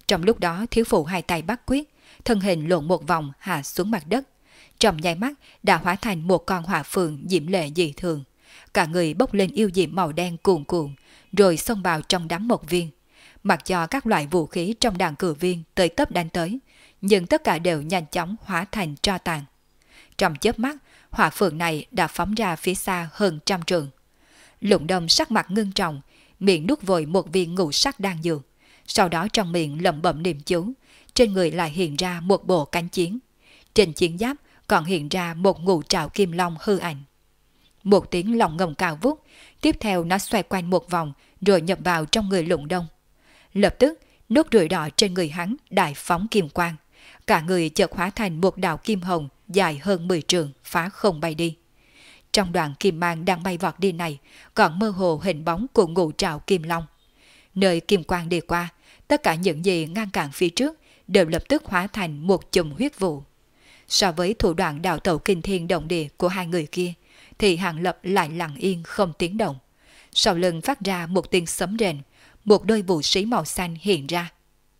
Trong lúc đó thiếu phụ hai tay bắt quyết, thân hình lộn một vòng hạ xuống mặt đất. Trong nháy mắt đã hóa thành một con hỏa phượng diễm lệ dị thường. Cả người bốc lên yêu diệm màu đen cuồn cuộn, rồi xông vào trong đám mộc viên. Mặc cho các loại vũ khí trong đàn cử viên tới tấp đánh tới, nhưng tất cả đều nhanh chóng hóa thành tro tàn. Trong chớp mắt, hỏa phượng này đã phóng ra phía xa hơn 100 trượng. Lục Đông sắc mặt ngưng trọng, miệng nuốt vội một viên ngũ sắc đan dược, sau đó trong miệng lẩm bẩm niệm chú, trên người lại hiện ra một bộ cánh chiến. Trên chiến giáp còn hiện ra một ngũ trảo kim long hư ảnh. Một tiếng lòng ngầm cao vút, tiếp theo nó xoay quanh một vòng rồi nhập vào trong người Lục Đông. Lập tức, nốt ruồi đỏ trên người hắn đại phóng kim quang, cả người chợt hóa thành một đạo kim hồng dài hơn 10 trượng phá không bay đi. Trong đoàn kim mang đang bay vọt đi này còn mơ hồ hình bóng của ngũ trảo kim long. Nơi kim quang đi qua, tất cả những gì ngăn cản phía trước đều lập tức hóa thành một chùm huyết vụ. So với thủ đoạn đào tẩu kinh thiên động địa của hai người kia, thì Hàng Lập lại lặng yên không tiếng động. Sau lưng phát ra một tiếng sấm rền, một đôi vũ sĩ màu xanh hiện ra.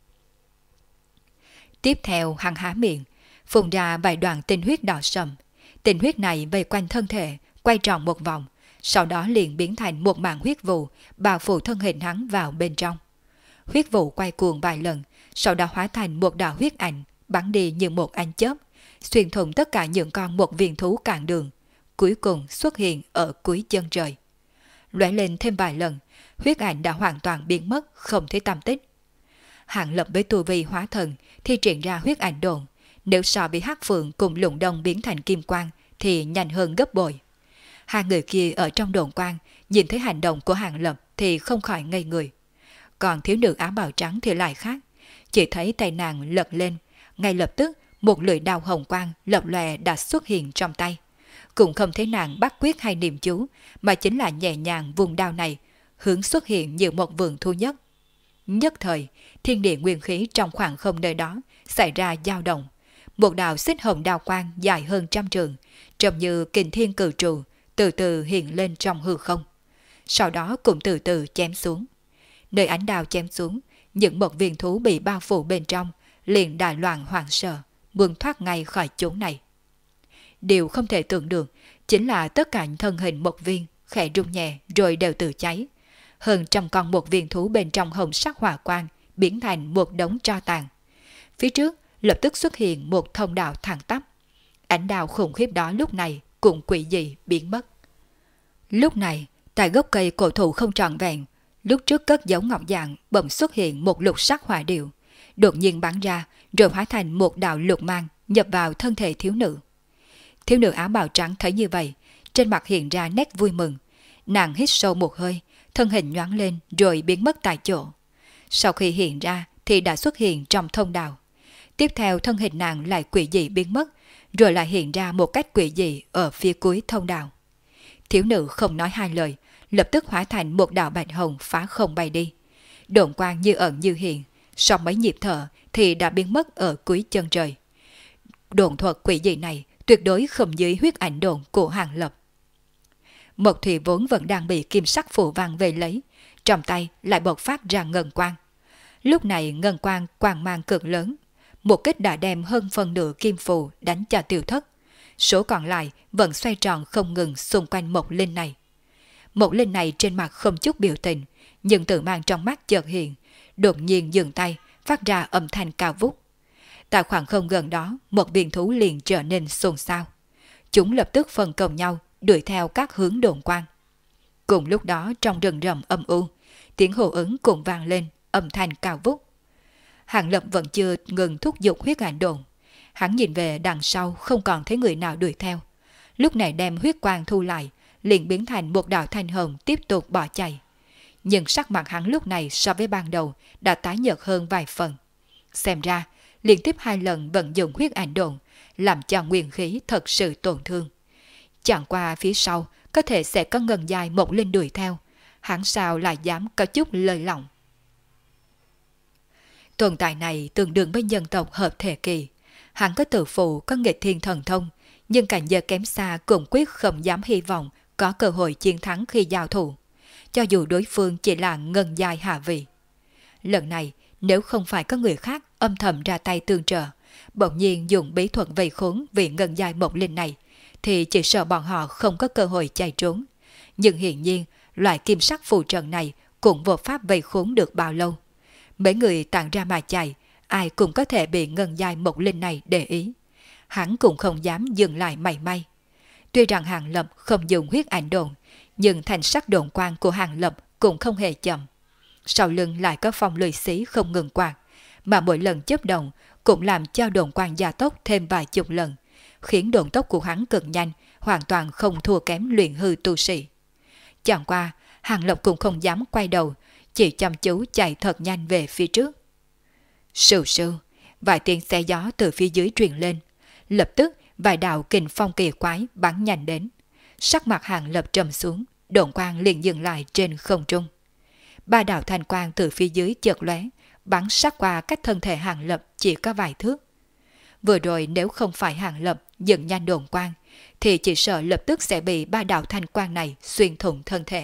Tiếp theo hắn há miệng, phun ra vài đoạn tinh huyết đỏ sầm. Tinh huyết này vây quanh thân thể, quay tròn một vòng, sau đó liền biến thành một mảng huyết vụ, bao phủ thân hình hắn vào bên trong. Huyết vụ quay cuồng vài lần, sau đó hóa thành một đạo huyết ảnh, bắn đi như một ánh chớp, xuyên thủng tất cả những con một viên thú cản đường, cuối cùng xuất hiện ở cuối chân trời. Lóe lên thêm vài lần, huyết ảnh đã hoàn toàn biến mất, không thấy tăm tích. Hàng Lập với tu vi hóa thần thì triển ra huyết ảnh đồn, nếu so với Hắc Phượng cùng Lục Đông biến thành kim quang thì nhanh hơn gấp bội. Hai người kia ở trong đồn quang nhìn thấy hành động của Hàng Lập thì không khỏi ngây người. Còn thiếu nữ áo bào trắng thì lại khác, chỉ thấy tay nàng lật lên, ngay lập tức một lưỡi đao hồng quang lập lòe đã xuất hiện trong tay. Cũng không thấy nàng bắt quyết hay niệm chú, mà chính là nhẹ nhàng vùng đao này, hướng xuất hiện như một vườn thu nhất. Nhất thời, thiên địa nguyên khí trong khoảng không nơi đó xảy ra dao động. Một đạo xích hồng đao quang dài hơn 100 trượng, trông như kình thiên cử trụ, từ từ hiện lên trong hư không. Sau đó cũng từ từ chém xuống. Nơi ánh đao chém xuống, những một viên thú bị bao phủ bên trong, liền đại loạn hoảng sợ, muốn thoát ngay khỏi chốn này. Điều không thể tưởng được chính là tất cả thân hình một viên khẽ rung nhẹ rồi đều tự cháy. Hơn 100 con một viên thú bên trong hồng sắc hỏa quang biến thành một đống tro tàn. Phía trước lập tức xuất hiện một thông đạo thẳng tắp. Ánh đao khủng khiếp đó lúc này cũng quỷ dị biến mất. Lúc này, tại gốc cây cổ thụ không trọn vẹn, lúc trước cất giấu ngọc dạng bỗng xuất hiện một lục sắc hỏa điệu, đột nhiên bắn ra rồi hóa thành một đạo lục mang nhập vào thân thể thiếu nữ. Thiếu nữ áo bào trắng thấy như vậy, trên mặt hiện ra nét vui mừng. Nàng hít sâu một hơi, thân hình nhoáng lên rồi biến mất tại chỗ. Sau khi hiện ra thì đã xuất hiện trong thông đạo. Tiếp theo thân hình nàng lại quỷ dị biến mất, rồi lại hiện ra một cách quỷ dị ở phía cuối thông đạo. Thiếu nữ không nói hai lời, lập tức hóa thành một đạo bạch hồng phá không bay đi. Độn quang như ẩn như hiện, sau mấy nhịp thở thì đã biến mất ở cuối chân trời. Độn thuật quỷ dị này tuyệt đối không dưới huyết ảnh độn của Hàng Lập. Mộc Thủy vốn vẫn đang bị kim sắc phù văn về lấy, trong tay lại bộc phát ra ngân quang. Lúc này ngân quang quang mang cực lớn, một kích đã đem hơn phần nửa kim phù đánh cho tiêu thất. Số còn lại vẫn xoay tròn không ngừng xung quanh Mộc Linh này. Mộc Linh này trên mặt không chút biểu tình, nhưng tự mang trong mắt chợt hiện, đột nhiên dừng tay, phát ra âm thanh cao vút. Tại khoảng không gần đó, một viên thú liền trở nên xôn xao. Chúng lập tức phân công nhau, đuổi theo các hướng đồn quang. Cùng lúc đó trong rừng rậm âm u, tiếng hô ứng cũng vang lên, âm thanh cao vút. Hàng Lập vẫn chưa ngừng thúc giục huyết ảnh đồn. Hắn nhìn về đằng sau không còn thấy người nào đuổi theo. Lúc này đem huyết quang thu lại, liền biến thành một đạo thanh hồng tiếp tục bỏ chạy. Nhưng sắc mặt hắn lúc này so với ban đầu đã tái nhợt hơn vài phần. Xem ra, liên tiếp 2 lần vận dụng huyết ảnh đồn, làm cho nguyên khí thật sự tổn thương. Chẳng qua phía sau có thể sẽ có ngân dài một linh đuổi theo, hắn sao lại dám có chút lời lỏng. Tồn tại này tương đương với nhân tộc hợp thể kỳ. Hắn có tự phụ, có nghịch thiên thần thông, nhưng cảnh giới kém xa cũng quyết không dám hy vọng có cơ hội chiến thắng khi giao thủ, cho dù đối phương chỉ là ngân dài hạ vị. Lần này, nếu không phải có người khác âm thầm ra tay tương trợ, bỗng nhiên dùng bí thuật vây khốn vị ngân giai Mộc Linh này, thì chỉ sợ bọn họ không có cơ hội chạy trốn. Nhưng hiển nhiên, loại kim sắc phù trận này cũng vô pháp vây khốn được bao lâu. Mấy người tản ra mà chạy, ai cũng có thể bị ngân giai Mộc Linh này để ý. Hắn cũng không dám dừng lại mảy may. Tuy rằng Hàng Lập không dùng huyết ảnh độn, nhưng thành sắc độn quang của Hàng Lập cũng không hề chậm. Sau lưng lại có phong lười xí không ngừng quạt, mà mỗi lần chớp động cũng làm cho độn quang gia tốc thêm vài chục lần, khiến độn tốc của hắn cực nhanh, hoàn toàn không thua kém luyện hư tu sĩ. Chẳng qua, Hàng Lập cũng không dám quay đầu, chỉ chăm chú chạy thật nhanh về phía trước. Sưu sưu, vài tiếng xe gió từ phía dưới truyền lên. Lập tức, vài đạo kình phong kỳ quái bắn nhanh đến. Sắc mặt Hàng Lập trầm xuống, độn quang liền dừng lại trên không trung. Ba đạo thanh quang từ phía dưới chợt lóe, bắn sát qua cách thân thể Hàng Lập chỉ có vài thước. Vừa rồi nếu không phải Hàng Lập dừng nhanh độn quang, thì chỉ sợ lập tức sẽ bị ba đạo thanh quang này xuyên thủng thân thể.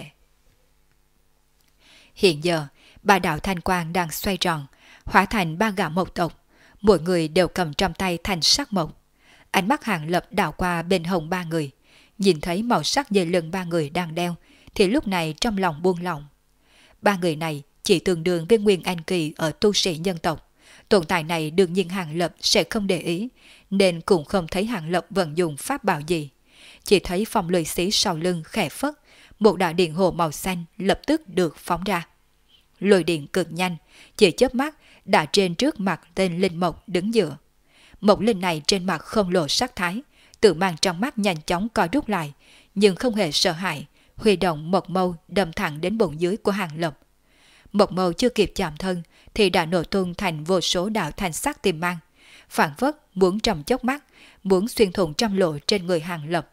Hiện giờ, ba đạo thanh quang đang xoay tròn, hóa thành ba gã mộc tộc, mỗi người đều cầm trong tay thanh sắc mộc. Ánh mắt Hàng Lập đảo qua bên hông ba người, nhìn thấy màu sắc dây lưng ba người đang đeo, thì lúc này trong lòng buông lỏng. Ba người này chỉ tương đương với Nguyên Anh Kỳ ở tu sĩ nhân tộc. Tồn tại này đương nhiên Hàng Lập sẽ không để ý, nên cũng không thấy Hàng Lập vận dụng pháp bảo gì. Chỉ thấy phong lười xí sau lưng khẽ phất, một đạo điện hồ màu xanh lập tức được phóng ra. Lôi điện cực nhanh, chỉ chớp mắt đã trên trước mặt tên Linh Mộc đứng giữa. Mộc Linh này trên mặt không lộ sắc thái, tự mang trong mắt nhanh chóng co rút lại, nhưng không hề sợ hãi, huy động một mâu đâm thẳng đến bụng dưới của Hàng Lập. Một mâu chưa kịp chạm thân thì đã nổ tung thành vô số đạo thanh sắc tiềm mang, phản phất muốn trong chốc mắt, muốn xuyên thủng trăm lỗ trên người Hàng Lập.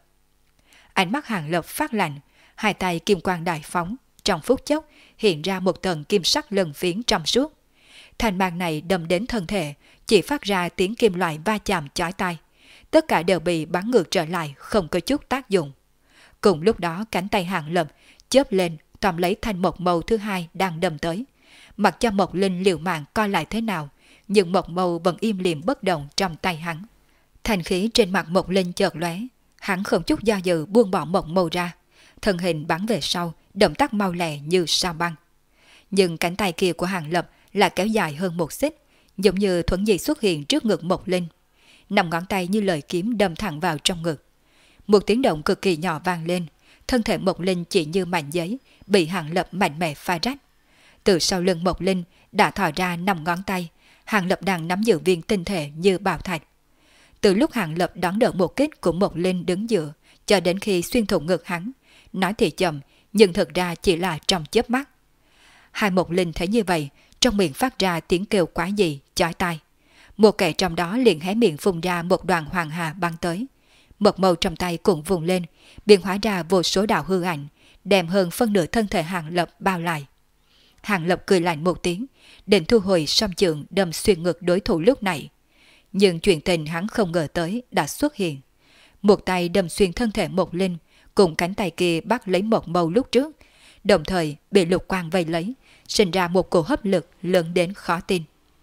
Ánh mắt Hàng Lập phát lạnh, hai tay kim quang đại phóng, trong phút chốc hiện ra một tầng kim sắc lân phiến trong suốt. Thanh mang này đâm đến thân thể, chỉ phát ra tiếng kim loại va chạm chói tai. Tất cả đều bị bắn ngược trở lại, không có chút tác dụng. Cùng lúc đó cánh tay Hàng Lập chớp lên, tóm lấy thanh mộc mâu thứ hai đang đâm tới. Mặc cho Mộc Linh liều mạng coi lại thế nào, nhưng mộc mâu vẫn im lìm bất động trong tay hắn. Thanh khí trên mặt Mộc Linh chợt lóe, hắn không chút do dự buông bỏ mộc mâu ra, thân hình bắn về sau, động tác mau lẹ như sao băng. Nhưng cánh tay kia của Hàng Lập lại kéo dài hơn một xích, giống như thuẫn dị xuất hiện trước ngực Mộc Linh. 5 ngón tay như lời kiếm đâm thẳng vào trong ngực. Một tiếng động cực kỳ nhỏ vang lên, thân thể Mộc Linh chỉ như mảnh giấy, bị Hàng Lập mạnh mẽ phá rách. Từ sau lưng Mộc Linh đã thò ra 5 ngón tay, Hàng Lập đang nắm giữ viên tinh thể như bảo thạch. Từ lúc Hàng Lập đón đỡ một kích của Mộc Linh đứng giữa, cho đến khi xuyên thủng ngực hắn, nói thì chậm, nhưng thực ra chỉ là trong chớp mắt. Hai Mộc Linh thấy như vậy, trong miệng phát ra tiếng kêu quái dị, chói tai. Một kẻ trong đó liền hé miệng phun ra một đoàn hoàng hà băng tới. Mộc mâu trong tay cũng vùng lên, biến hóa ra vô số đạo hư ảnh, đem hơn phân nửa thân thể Hàng Lập bao lại. Hàng Lập cười lạnh một tiếng, định thu hồi song chưởng đâm xuyên ngực đối thủ lúc này. Nhưng chuyện tình hắn không ngờ tới đã xuất hiện. Một tay đâm xuyên thân thể Mộc Linh, cùng cánh tay kia bắt lấy Mộc mâu lúc trước, đồng thời bị lục quang vây lấy, sinh ra một cổ hấp lực lớn đến khó tin.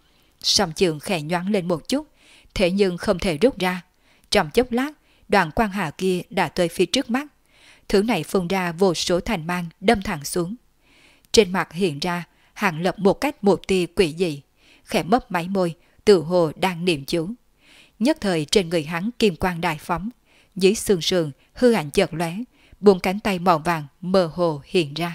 Song chưởng khẽ nhoáng lên một chút, thế nhưng không thể rút ra. Trong chốc lát, đoàn quang hà kia đã tới phía trước mắt. Thứ này phun ra vô số thanh mang đâm thẳng xuống. Trên mặt hiện ra Hàng Lập một cách một tia quỷ dị, khẽ mấp máy môi, tự hồ đang niệm chú. Nhất thời trên người hắn kim quang đại phóng, dưới xương sườn hư ảnh chợt lóe, buông cánh tay màu vàng mơ hồ hiện ra.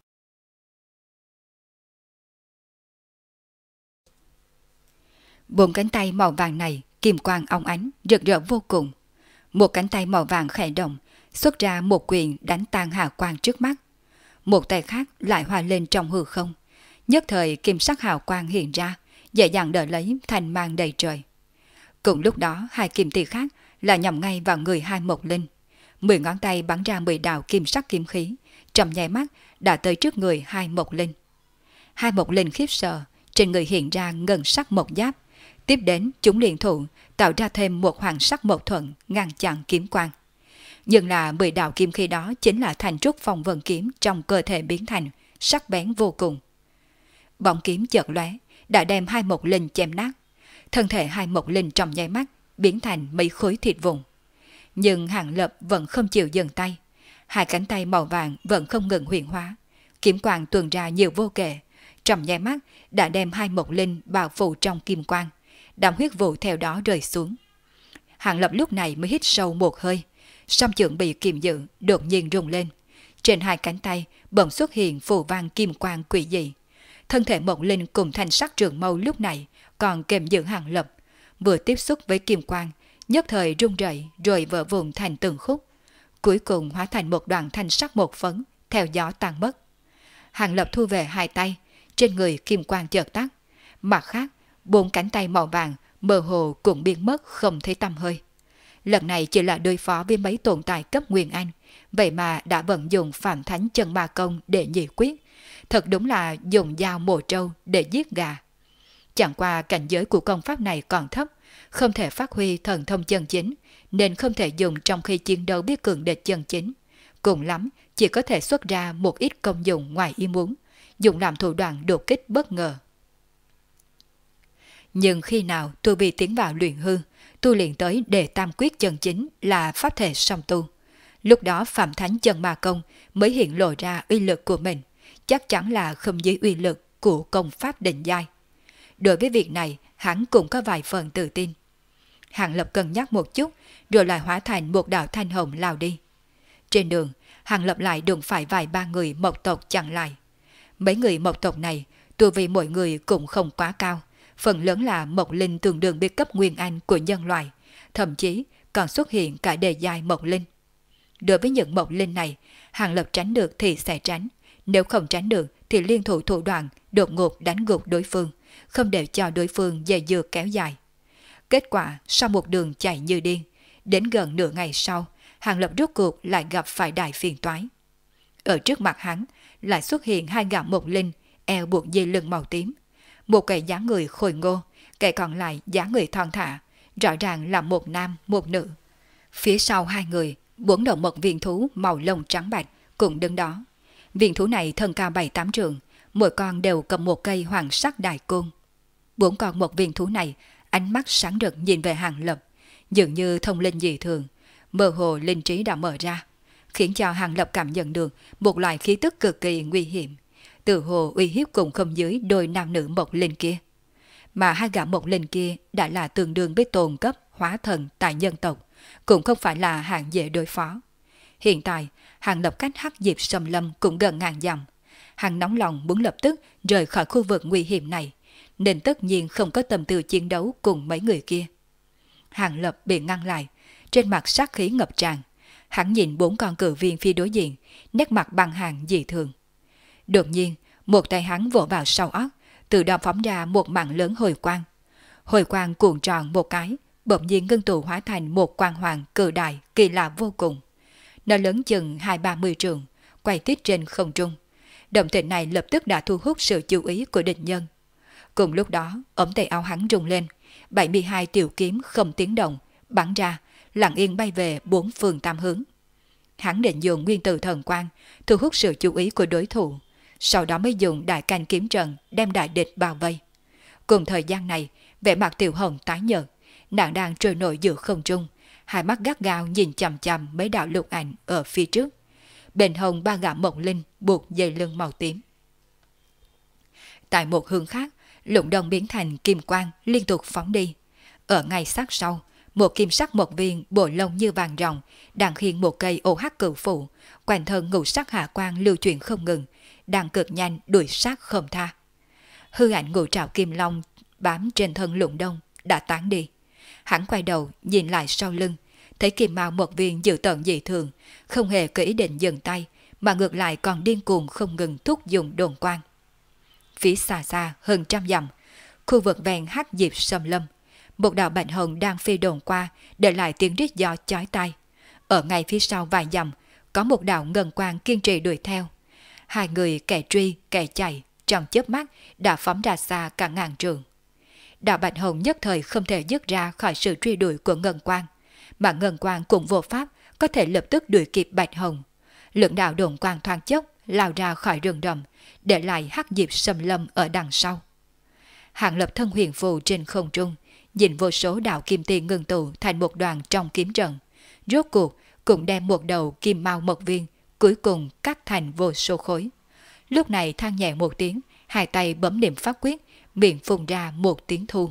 Buông cánh tay màu vàng này kim quang óng ánh rực rỡ vô cùng. Một cánh tay màu vàng khẽ động, xuất ra một quyền đánh tan hào quang trước mắt. Một tay khác lại hòa lên trong hư không. Nhất thời kim sắc hào quang hiện ra, dễ dàng đỡ lấy thanh mang đầy trời. Cùng lúc đó hai kim tỷ khác là nhằm ngay vào người hai Mộc Linh. 10 ngón tay bắn ra 10 đạo kim sắc kim khí, trong nháy mắt đã tới trước người hai Mộc Linh. Hai Mộc Linh khiếp sợ, trên người hiện ra ngân sắc mộc giáp. Tiếp đến chúng liền thủ tạo ra thêm một hoàng sắc mộc thuận ngăn chặn kiếm quang. Nhưng là 10 đạo kim khí đó chính là thành trúc phong vân kiếm trong cơ thể biến thành, sắc bén vô cùng. Bóng kiếm chợt lóe, đã đem hai mộc linh chém nát. Thân thể hai mộc linh trong nháy mắt biến thành mấy khối thịt vụn. Nhưng Hàng Lập vẫn không chịu dừng tay. Hai cánh tay màu vàng vẫn không ngừng huyễn hóa. Kiếm quang tuôn ra nhiều vô kể. Trong nháy mắt đã đem hai mộc linh bao phủ trong kim quang. Đám huyết vụ theo đó rơi xuống. Hàng Lập lúc này mới hít sâu một hơi. Song chưởng bị kiềm giữ đột nhiên rung lên. Trên hai cánh tay bỗng xuất hiện phù văn kim quang quỷ dị. Thân thể mộc linh cùng thanh sắc trường mâu lúc này còn kèm giữ Hàng Lập. Vừa tiếp xúc với kim quang, nhất thời rung rẩy rồi vỡ vụn thành từng khúc. Cuối cùng hóa thành một đoạn thanh sắc một phấn, theo gió tan mất. Hàng Lập thu về hai tay, trên người kim quang chợt tắt. Mặt khác, 4 cánh tay màu vàng mơ hồ cũng biến mất không thấy tăm hơi. Lần này chỉ là đối phó với mấy tồn tại cấp Nguyên Anh, vậy mà đã vận dụng Phạm Thánh Chân Ma Công để nhị quyết. Thật đúng là dùng dao mổ trâu để giết gà. Chẳng qua cảnh giới của công pháp này còn thấp, không thể phát huy thần thông chân chính, nên không thể dùng trong khi chiến đấu với cường địch chân chính. Cùng lắm, chỉ có thể xuất ra một ít công dụng ngoài ý muốn, dùng làm thủ đoạn đột kích bất ngờ. Nhưng khi nào tu vi tiến vào luyện hư, tu luyện tới đề tam quyết chân chính là pháp thể song tu. Lúc đó Phạm Thánh Chân Ma Công mới hiện lộ ra uy lực của mình, chắc chắn là không dưới uy lực của công pháp định giai. Đối với việc này, hắn cũng có vài phần tự tin. Hàng Lập cân nhắc một chút, rồi lại hóa thành một đạo thanh hồng lao đi. Trên đường, Hàng Lập lại đụng phải vài ba người mộc tộc chặn lại. Mấy người mộc tộc này, tu vi mỗi người cũng không quá cao, phần lớn là mộc linh tương đương với cấp nguyên anh của nhân loại, thậm chí còn xuất hiện cả đề giai mộc linh. Đối với những mộc linh này, Hàng Lập tránh được thì sẽ tránh, nếu không tránh được thì liên thủ thủ đoạn đột ngột đánh gục đối phương, không để cho đối phương dây dưa kéo dài. Kết quả sau một đường chạy như điên, đến gần nửa ngày sau, Hàng Lập rốt cuộc lại gặp phải đại phiền toái. Ở trước mặt hắn lại xuất hiện hai gã mộc linh, eo buộc dây lưng màu tím. Một kẻ dáng người khôi ngô, kẻ còn lại dáng người thon thả, rõ ràng là một nam một nữ. Phía sau hai người, 4 đầu mộc viên thú màu lông trắng bạch cũng đứng đó. Viên thú này thân cao 7-8 trượng, mỗi con đều cầm một cây hoàng sắc đại côn. 4 con mộc viên thú này ánh mắt sáng rực nhìn về Hàng Lập, dường như thông linh dị thường, mơ hồ linh trí đã mở ra, khiến cho Hàng Lập cảm nhận được một loại khí tức cực kỳ nguy hiểm, tự hồ uy hiếp cùng không dưới đôi nam nữ mộc linh kia. Mà hai gã mộc linh kia đã là tương đương với tôn cấp hóa thần tại nhân tộc, cũng không phải là hạng dễ đối phó. Hiện tại, Hàng Lập cách Hắc Diệp Xâm Lâm cũng gần ngàn dặm. Hắn nóng lòng muốn lập tức rời khỏi khu vực nguy hiểm này, nên tất nhiên không có tâm tư chiến đấu cùng mấy người kia. Hàng Lập bị ngăn lại, trên mặt sát khí ngập tràn. Hắn nhìn 4 con cự viên phía đối diện, nét mặt băng hàng dị thường. Đột nhiên, một tay hắn vỗ vào sau óc, từ đó phóng ra một mảng lớn hồi quang. Hồi quang cuộn tròn một cái, bỗng nhiên ngưng tụ hóa thành một quang hoàng cự đại kỳ lạ vô cùng. Nó lớn chừng 20-30 trượng, quay tít trên không trung. Động tĩnh này lập tức đã thu hút sự chú ý của địch nhân. Cùng lúc đó, ống tay áo hắn rung lên, 72 tiểu kiếm không tiếng động, bắn ra, lặng yên bay về 4 phương tám hướng. Hắn định dùng nguyên tử thần quang, thu hút sự chú ý của đối thủ, sau đó mới dùng đại canh kiếm trận đem đại địch bao vây. Cùng thời gian này, vẻ mặt Tiểu Hồng tái nhợt, nàng đang trôi nổi giữa không trung, hai mắt gắt gao nhìn chằm chằm mấy đạo lục ảnh ở phía trước. Bên hông 3 gã mộc linh buộc dây lưng màu tím. Tại một hướng khác, lục đồng biến thành kim quang liên tục phóng đi. Ở ngay sát sau, một kim sắc mộc viên bộ lông như vàng ròng đang khiêng một cây ô hắc cửu phụ, quanh thân ngũ sắc hạ quang lưu chuyển không ngừng, đang cực nhanh đuổi sát không tha. Hư ảnh ngũ trảo kim long bám trên thân lục đông đã tán đi. Hắn quay đầu nhìn lại sau lưng, thấy kim mao mộc viên dữ tợn dị thường, không hề có ý định dừng tay, mà ngược lại còn điên cuồng không ngừng thúc dùng đồn quang. Phía xa xa hơn 100 dặm, khu vực ven Hắc Diệp Xâm Lâm, một đạo bạch hồng đang phi đồn qua, để lại tiếng rít gió chói tai. Ở ngay phía sau vài dặm, có một đạo ngân quang kiên trì đuổi theo. Hai người kẻ truy kẻ chạy, trong chớp mắt đã phóng ra xa cả ngàn trượng. Đạo bạch hồng nhất thời không thể dứt ra khỏi sự truy đuổi của ngân quang, mà ngân quang cũng vô pháp có thể lập tức đuổi kịp bạch hồng. Lượng đạo đồn quang thoáng chốc lao ra khỏi rừng rậm, để lại Hắc Diệp Xâm Lâm ở đằng sau. Hàng Lập thân huyền phù trên không trung, nhìn vô số đạo kim tiền ngưng tụ thành một đoàn trong kiếm trận. Rốt cuộc cũng đem một đầu kim mao mộc viên, cuối cùng cắt thành vô số khối. Lúc này than nhẹ một tiếng, hai tay bấm niệm pháp quyết, miệng phun ra một tiếng thu.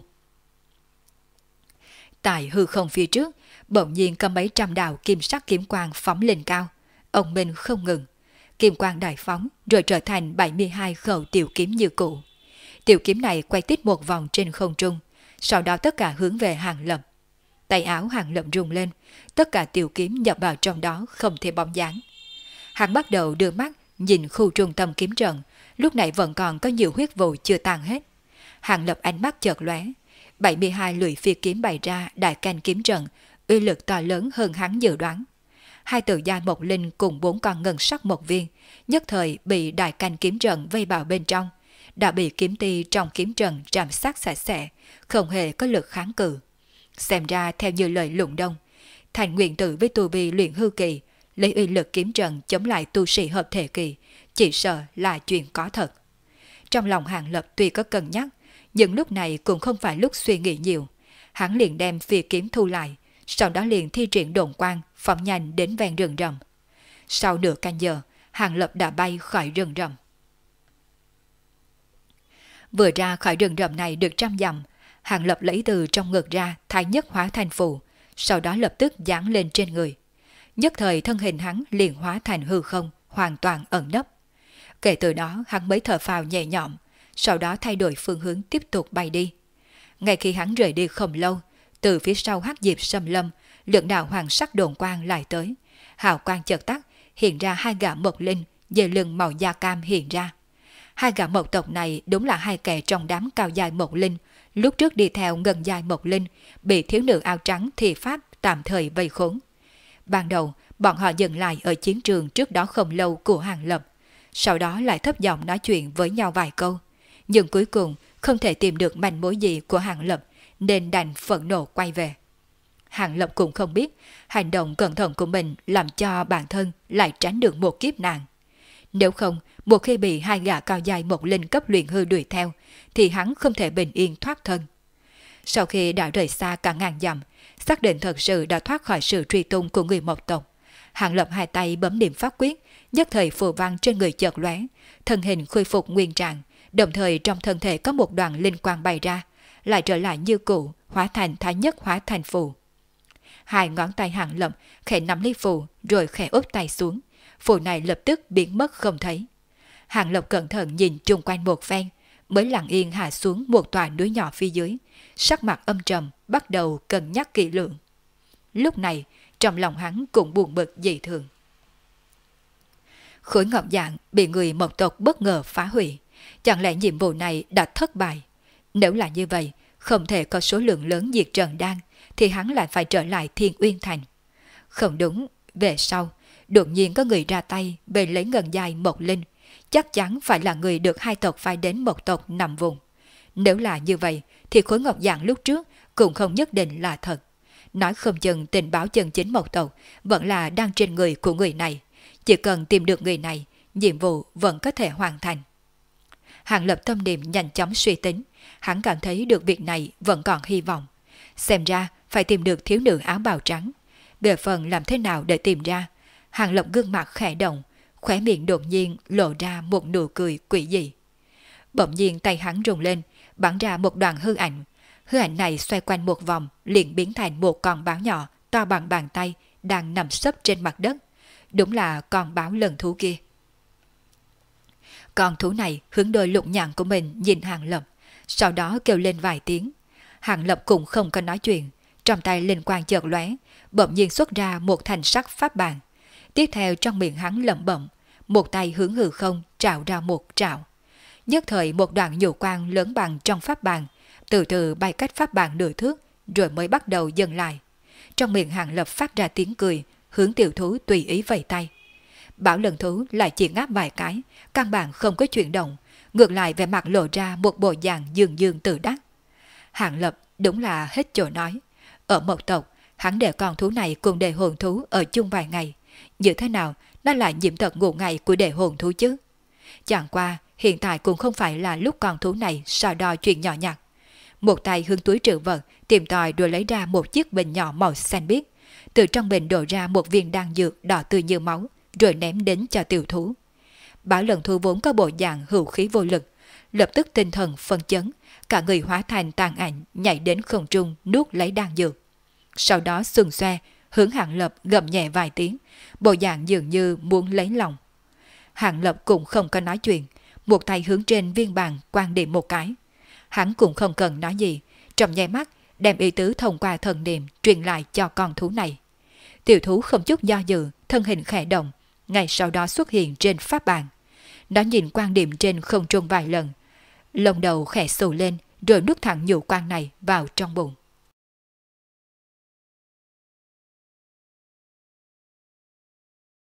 Tại hư không phía trước, bỗng nhiên có mấy trăm đạo kim sắc kiếm quang phóng lên cao. Ông minh không ngừng. Kim quang đại phóng rồi trở thành 72 khẩu tiểu kiếm như cũ. Tiểu kiếm này quay tít một vòng trên không trung, sau đó tất cả hướng về Hàng Lập. Tay áo Hàng Lập rung lên, tất cả tiểu kiếm nhập vào trong đó không thể bóng dáng. Hắn bắt đầu đưa mắt nhìn khu trung tâm kiếm trận, lúc này vẫn còn có nhiều huyết vụ chưa tan hết. Hàng Lập ánh mắt chợt lóe, 72 lưỡi phi kiếm bày ra đại canh kiếm trận, uy lực to lớn hơn hắn dự đoán. Hai tử gia mộc linh cùng 4 con ngân sắc mộc viên, nhất thời bị đại canh kiếm trận vây vào bên trong, đã bị kiếm ti trong kiếm trận trảm sát sạch sẽ, không hề có lực kháng cự. Xem ra theo như lời Lũng Đông, thành nguyện tử với tu vi luyện hư kỳ, lấy uy lực kiếm trận chống lại tu sĩ hợp thể kỳ, chỉ sợ là chuyện có thật. Trong lòng Hàng Lập tuy có cân nhắc, nhưng lúc này cũng không phải lúc suy nghĩ nhiều. Hắn liền đem phi kiếm thu lại, sau đó liền thi triển độn quang, phóng nhanh đến ven rừng rậm. Sau nửa canh giờ, Hàng Lập đã bay khỏi rừng rậm. Vừa ra khỏi rừng rậm này được 100 dặm, Hàng Lập lấy từ trong ngực ra thái nhất hóa thành phù, sau đó lập tức giáng lên trên người. Nhất thời thân hình hắn liền hóa thành hư không, hoàn toàn ẩn nấp. Kể từ đó hắn mới thở phào nhẹ nhõm, sau đó thay đổi phương hướng tiếp tục bay đi. Ngay khi hắn rời đi không lâu, từ phía sau hắc diệp xâm lâm, lượng đạo hoàng sắc đồn quang lại tới. Hào quang chợt tắt, hiện ra hai gã mộc linh, dề lưng màu da cam hiện ra. Hai gã mộc tộc này đúng là hai kẻ trong đám cao dài mộc linh, lúc trước đi theo ngân dài mộc linh, bị thiếu nữ áo trắng thì pháp tạm thời vây khốn. Ban đầu, bọn họ dừng lại ở chiến trường trước đó không lâu của Hàng Lập, sau đó lại thấp giọng nói chuyện với nhau vài câu. Nhưng cuối cùng không thể tìm được manh mối gì của Hàng Lập, nên đành phẫn nộ quay về. Hàng Lập cũng không biết hành động cẩn thận của mình làm cho bản thân lại tránh được một kiếp nạn. Nếu không, một khi bị hai gã cao dài mộc linh cấp luyện hư đuổi theo, thì hắn không thể bình yên thoát thân. Sau khi đã rời xa cả ngàn dặm, xác định thật sự đã thoát khỏi sự truy tung của người mộc tộc, Hàng Lập hai tay bấm niệm pháp quyết, nhất thời phù văn trên người chợt lóe, thân hình khôi phục nguyên trạng, đồng thời trong thân thể có một đoàn linh quang bay ra, lại trở lại như cũ, hóa thành thái nhất hóa thành phù. Hai ngón tay Hàng Lập khẽ nắm lấy phù, rồi khẽ úp tay xuống, phù này lập tức biến mất không thấy. Hàng Lập cẩn thận nhìn chung quanh một phen, mới lặng yên hạ xuống một tòa núi nhỏ phía dưới, sắc mặt âm trầm, bắt đầu cân nhắc kỹ lưỡng. Lúc này, trong lòng hắn cũng buồn bực dị thường. Khối ngọc dạng bị người mộc tộc bất ngờ phá hủy, chẳng lẽ nhiệm vụ này đã thất bại? Nếu là như vậy, không thể có số lượng lớn diệt trần đan, thì hắn lại phải trở lại Thiên Uyên Thành. Không đúng, về sau, đột nhiên có người ra tay về lấy ngân dài mộc linh, chắc chắn phải là người được hai tộc phái đến một tộc nằm vùng. Nếu là như vậy, thì khối ngọc dạng lúc trước cũng không nhất định là thật. Nói không chừng tình báo chân chính một tộc vẫn là đang trên người của người này. Chỉ cần tìm được người này, nhiệm vụ vẫn có thể hoàn thành. Hàng Lập tâm niệm nhanh chóng suy tính, hắn cảm thấy được việc này vẫn còn hy vọng. Xem ra phải tìm được thiếu nữ áo bào trắng. Về phần làm thế nào để tìm ra, Hàng Lập gương mặt khẽ động, khóe miệng đột nhiên lộ ra một nụ cười quỷ dị. Bỗng nhiên tay hắn rung lên, bắn ra một đoàn hư ảnh. Hư ảnh này xoay quanh một vòng, liền biến thành một con báo nhỏ to bằng bàn tay đang nằm sấp trên mặt đất. Đúng là con báo lần thú kia. Con thú này hướng đôi lục nhạn của mình nhìn Hàng Lập, sau đó kêu lên vài tiếng. Hàng Lập cũng không có nói chuyện, trong tay linh quang chợt lóe, bỗng nhiên xuất ra một thanh sắc pháp bàn. Tiếp theo trong miệng hắn lẩm bẩm, một tay hướng hư không trào ra một trảo. Nhất thời một đoạn nhũ quang lớn bằng trong pháp bàn, từ từ bay cách pháp bàn nửa thước, rồi mới bắt đầu dừng lại. Trong miệng Hàng Lập phát ra tiếng cười, hướng tiểu thú tùy ý vẫy tay. Bảo lần thú lại chỉ ngáp vài cái, căn bản không có chuyển động, ngược lại vẻ mặt lộ ra một bộ dạng dương dương tự đắc. Hàng Lập đúng là hết chỗ nói. Ở một tộc, hắn để con thú này cùng đệ hồn thú ở chung vài ngày. Như thế nào nó lại nhiễm tật ngủ ngày của đệ hồn thú chứ? Chẳng qua hiện tại cũng không phải là lúc con thú này so đo chuyện nhỏ nhặt. Một tay hướng túi trữ vật, tìm tòi rồi lấy ra một chiếc bình nhỏ màu xanh biếc. Từ trong bình đổ ra một viên đan dược đỏ tươi như máu, rồi ném đến cho tiểu thú. Bảo Lần Thú vốn có bộ dạng hữu khí vô lực, lập tức tinh thần phân chấn, cả người hóa thành tàn ảnh nhảy đến không trung nuốt lấy đan dược. Sau đó xuồng xoe, hướng Hạng Lập gầm nhẹ vài tiếng, bộ dạng dường như muốn lấy lòng. Hạng Lập cũng không có nói chuyện, một tay hướng trên viên bàn quang điểm một cái. Hắn cũng không cần nói gì, trong nháy mắt đem ý tứ thông qua thần niệm truyền lại cho con thú này. Tiểu thú không chút do dự, thân hình khẽ động, ngay sau đó xuất hiện trên pháp bàn. Nó nhìn quang điểm trên không trung vài lần, lông đầu khẽ xù lên rồi nuốt thẳng nhũ quang này vào trong bụng.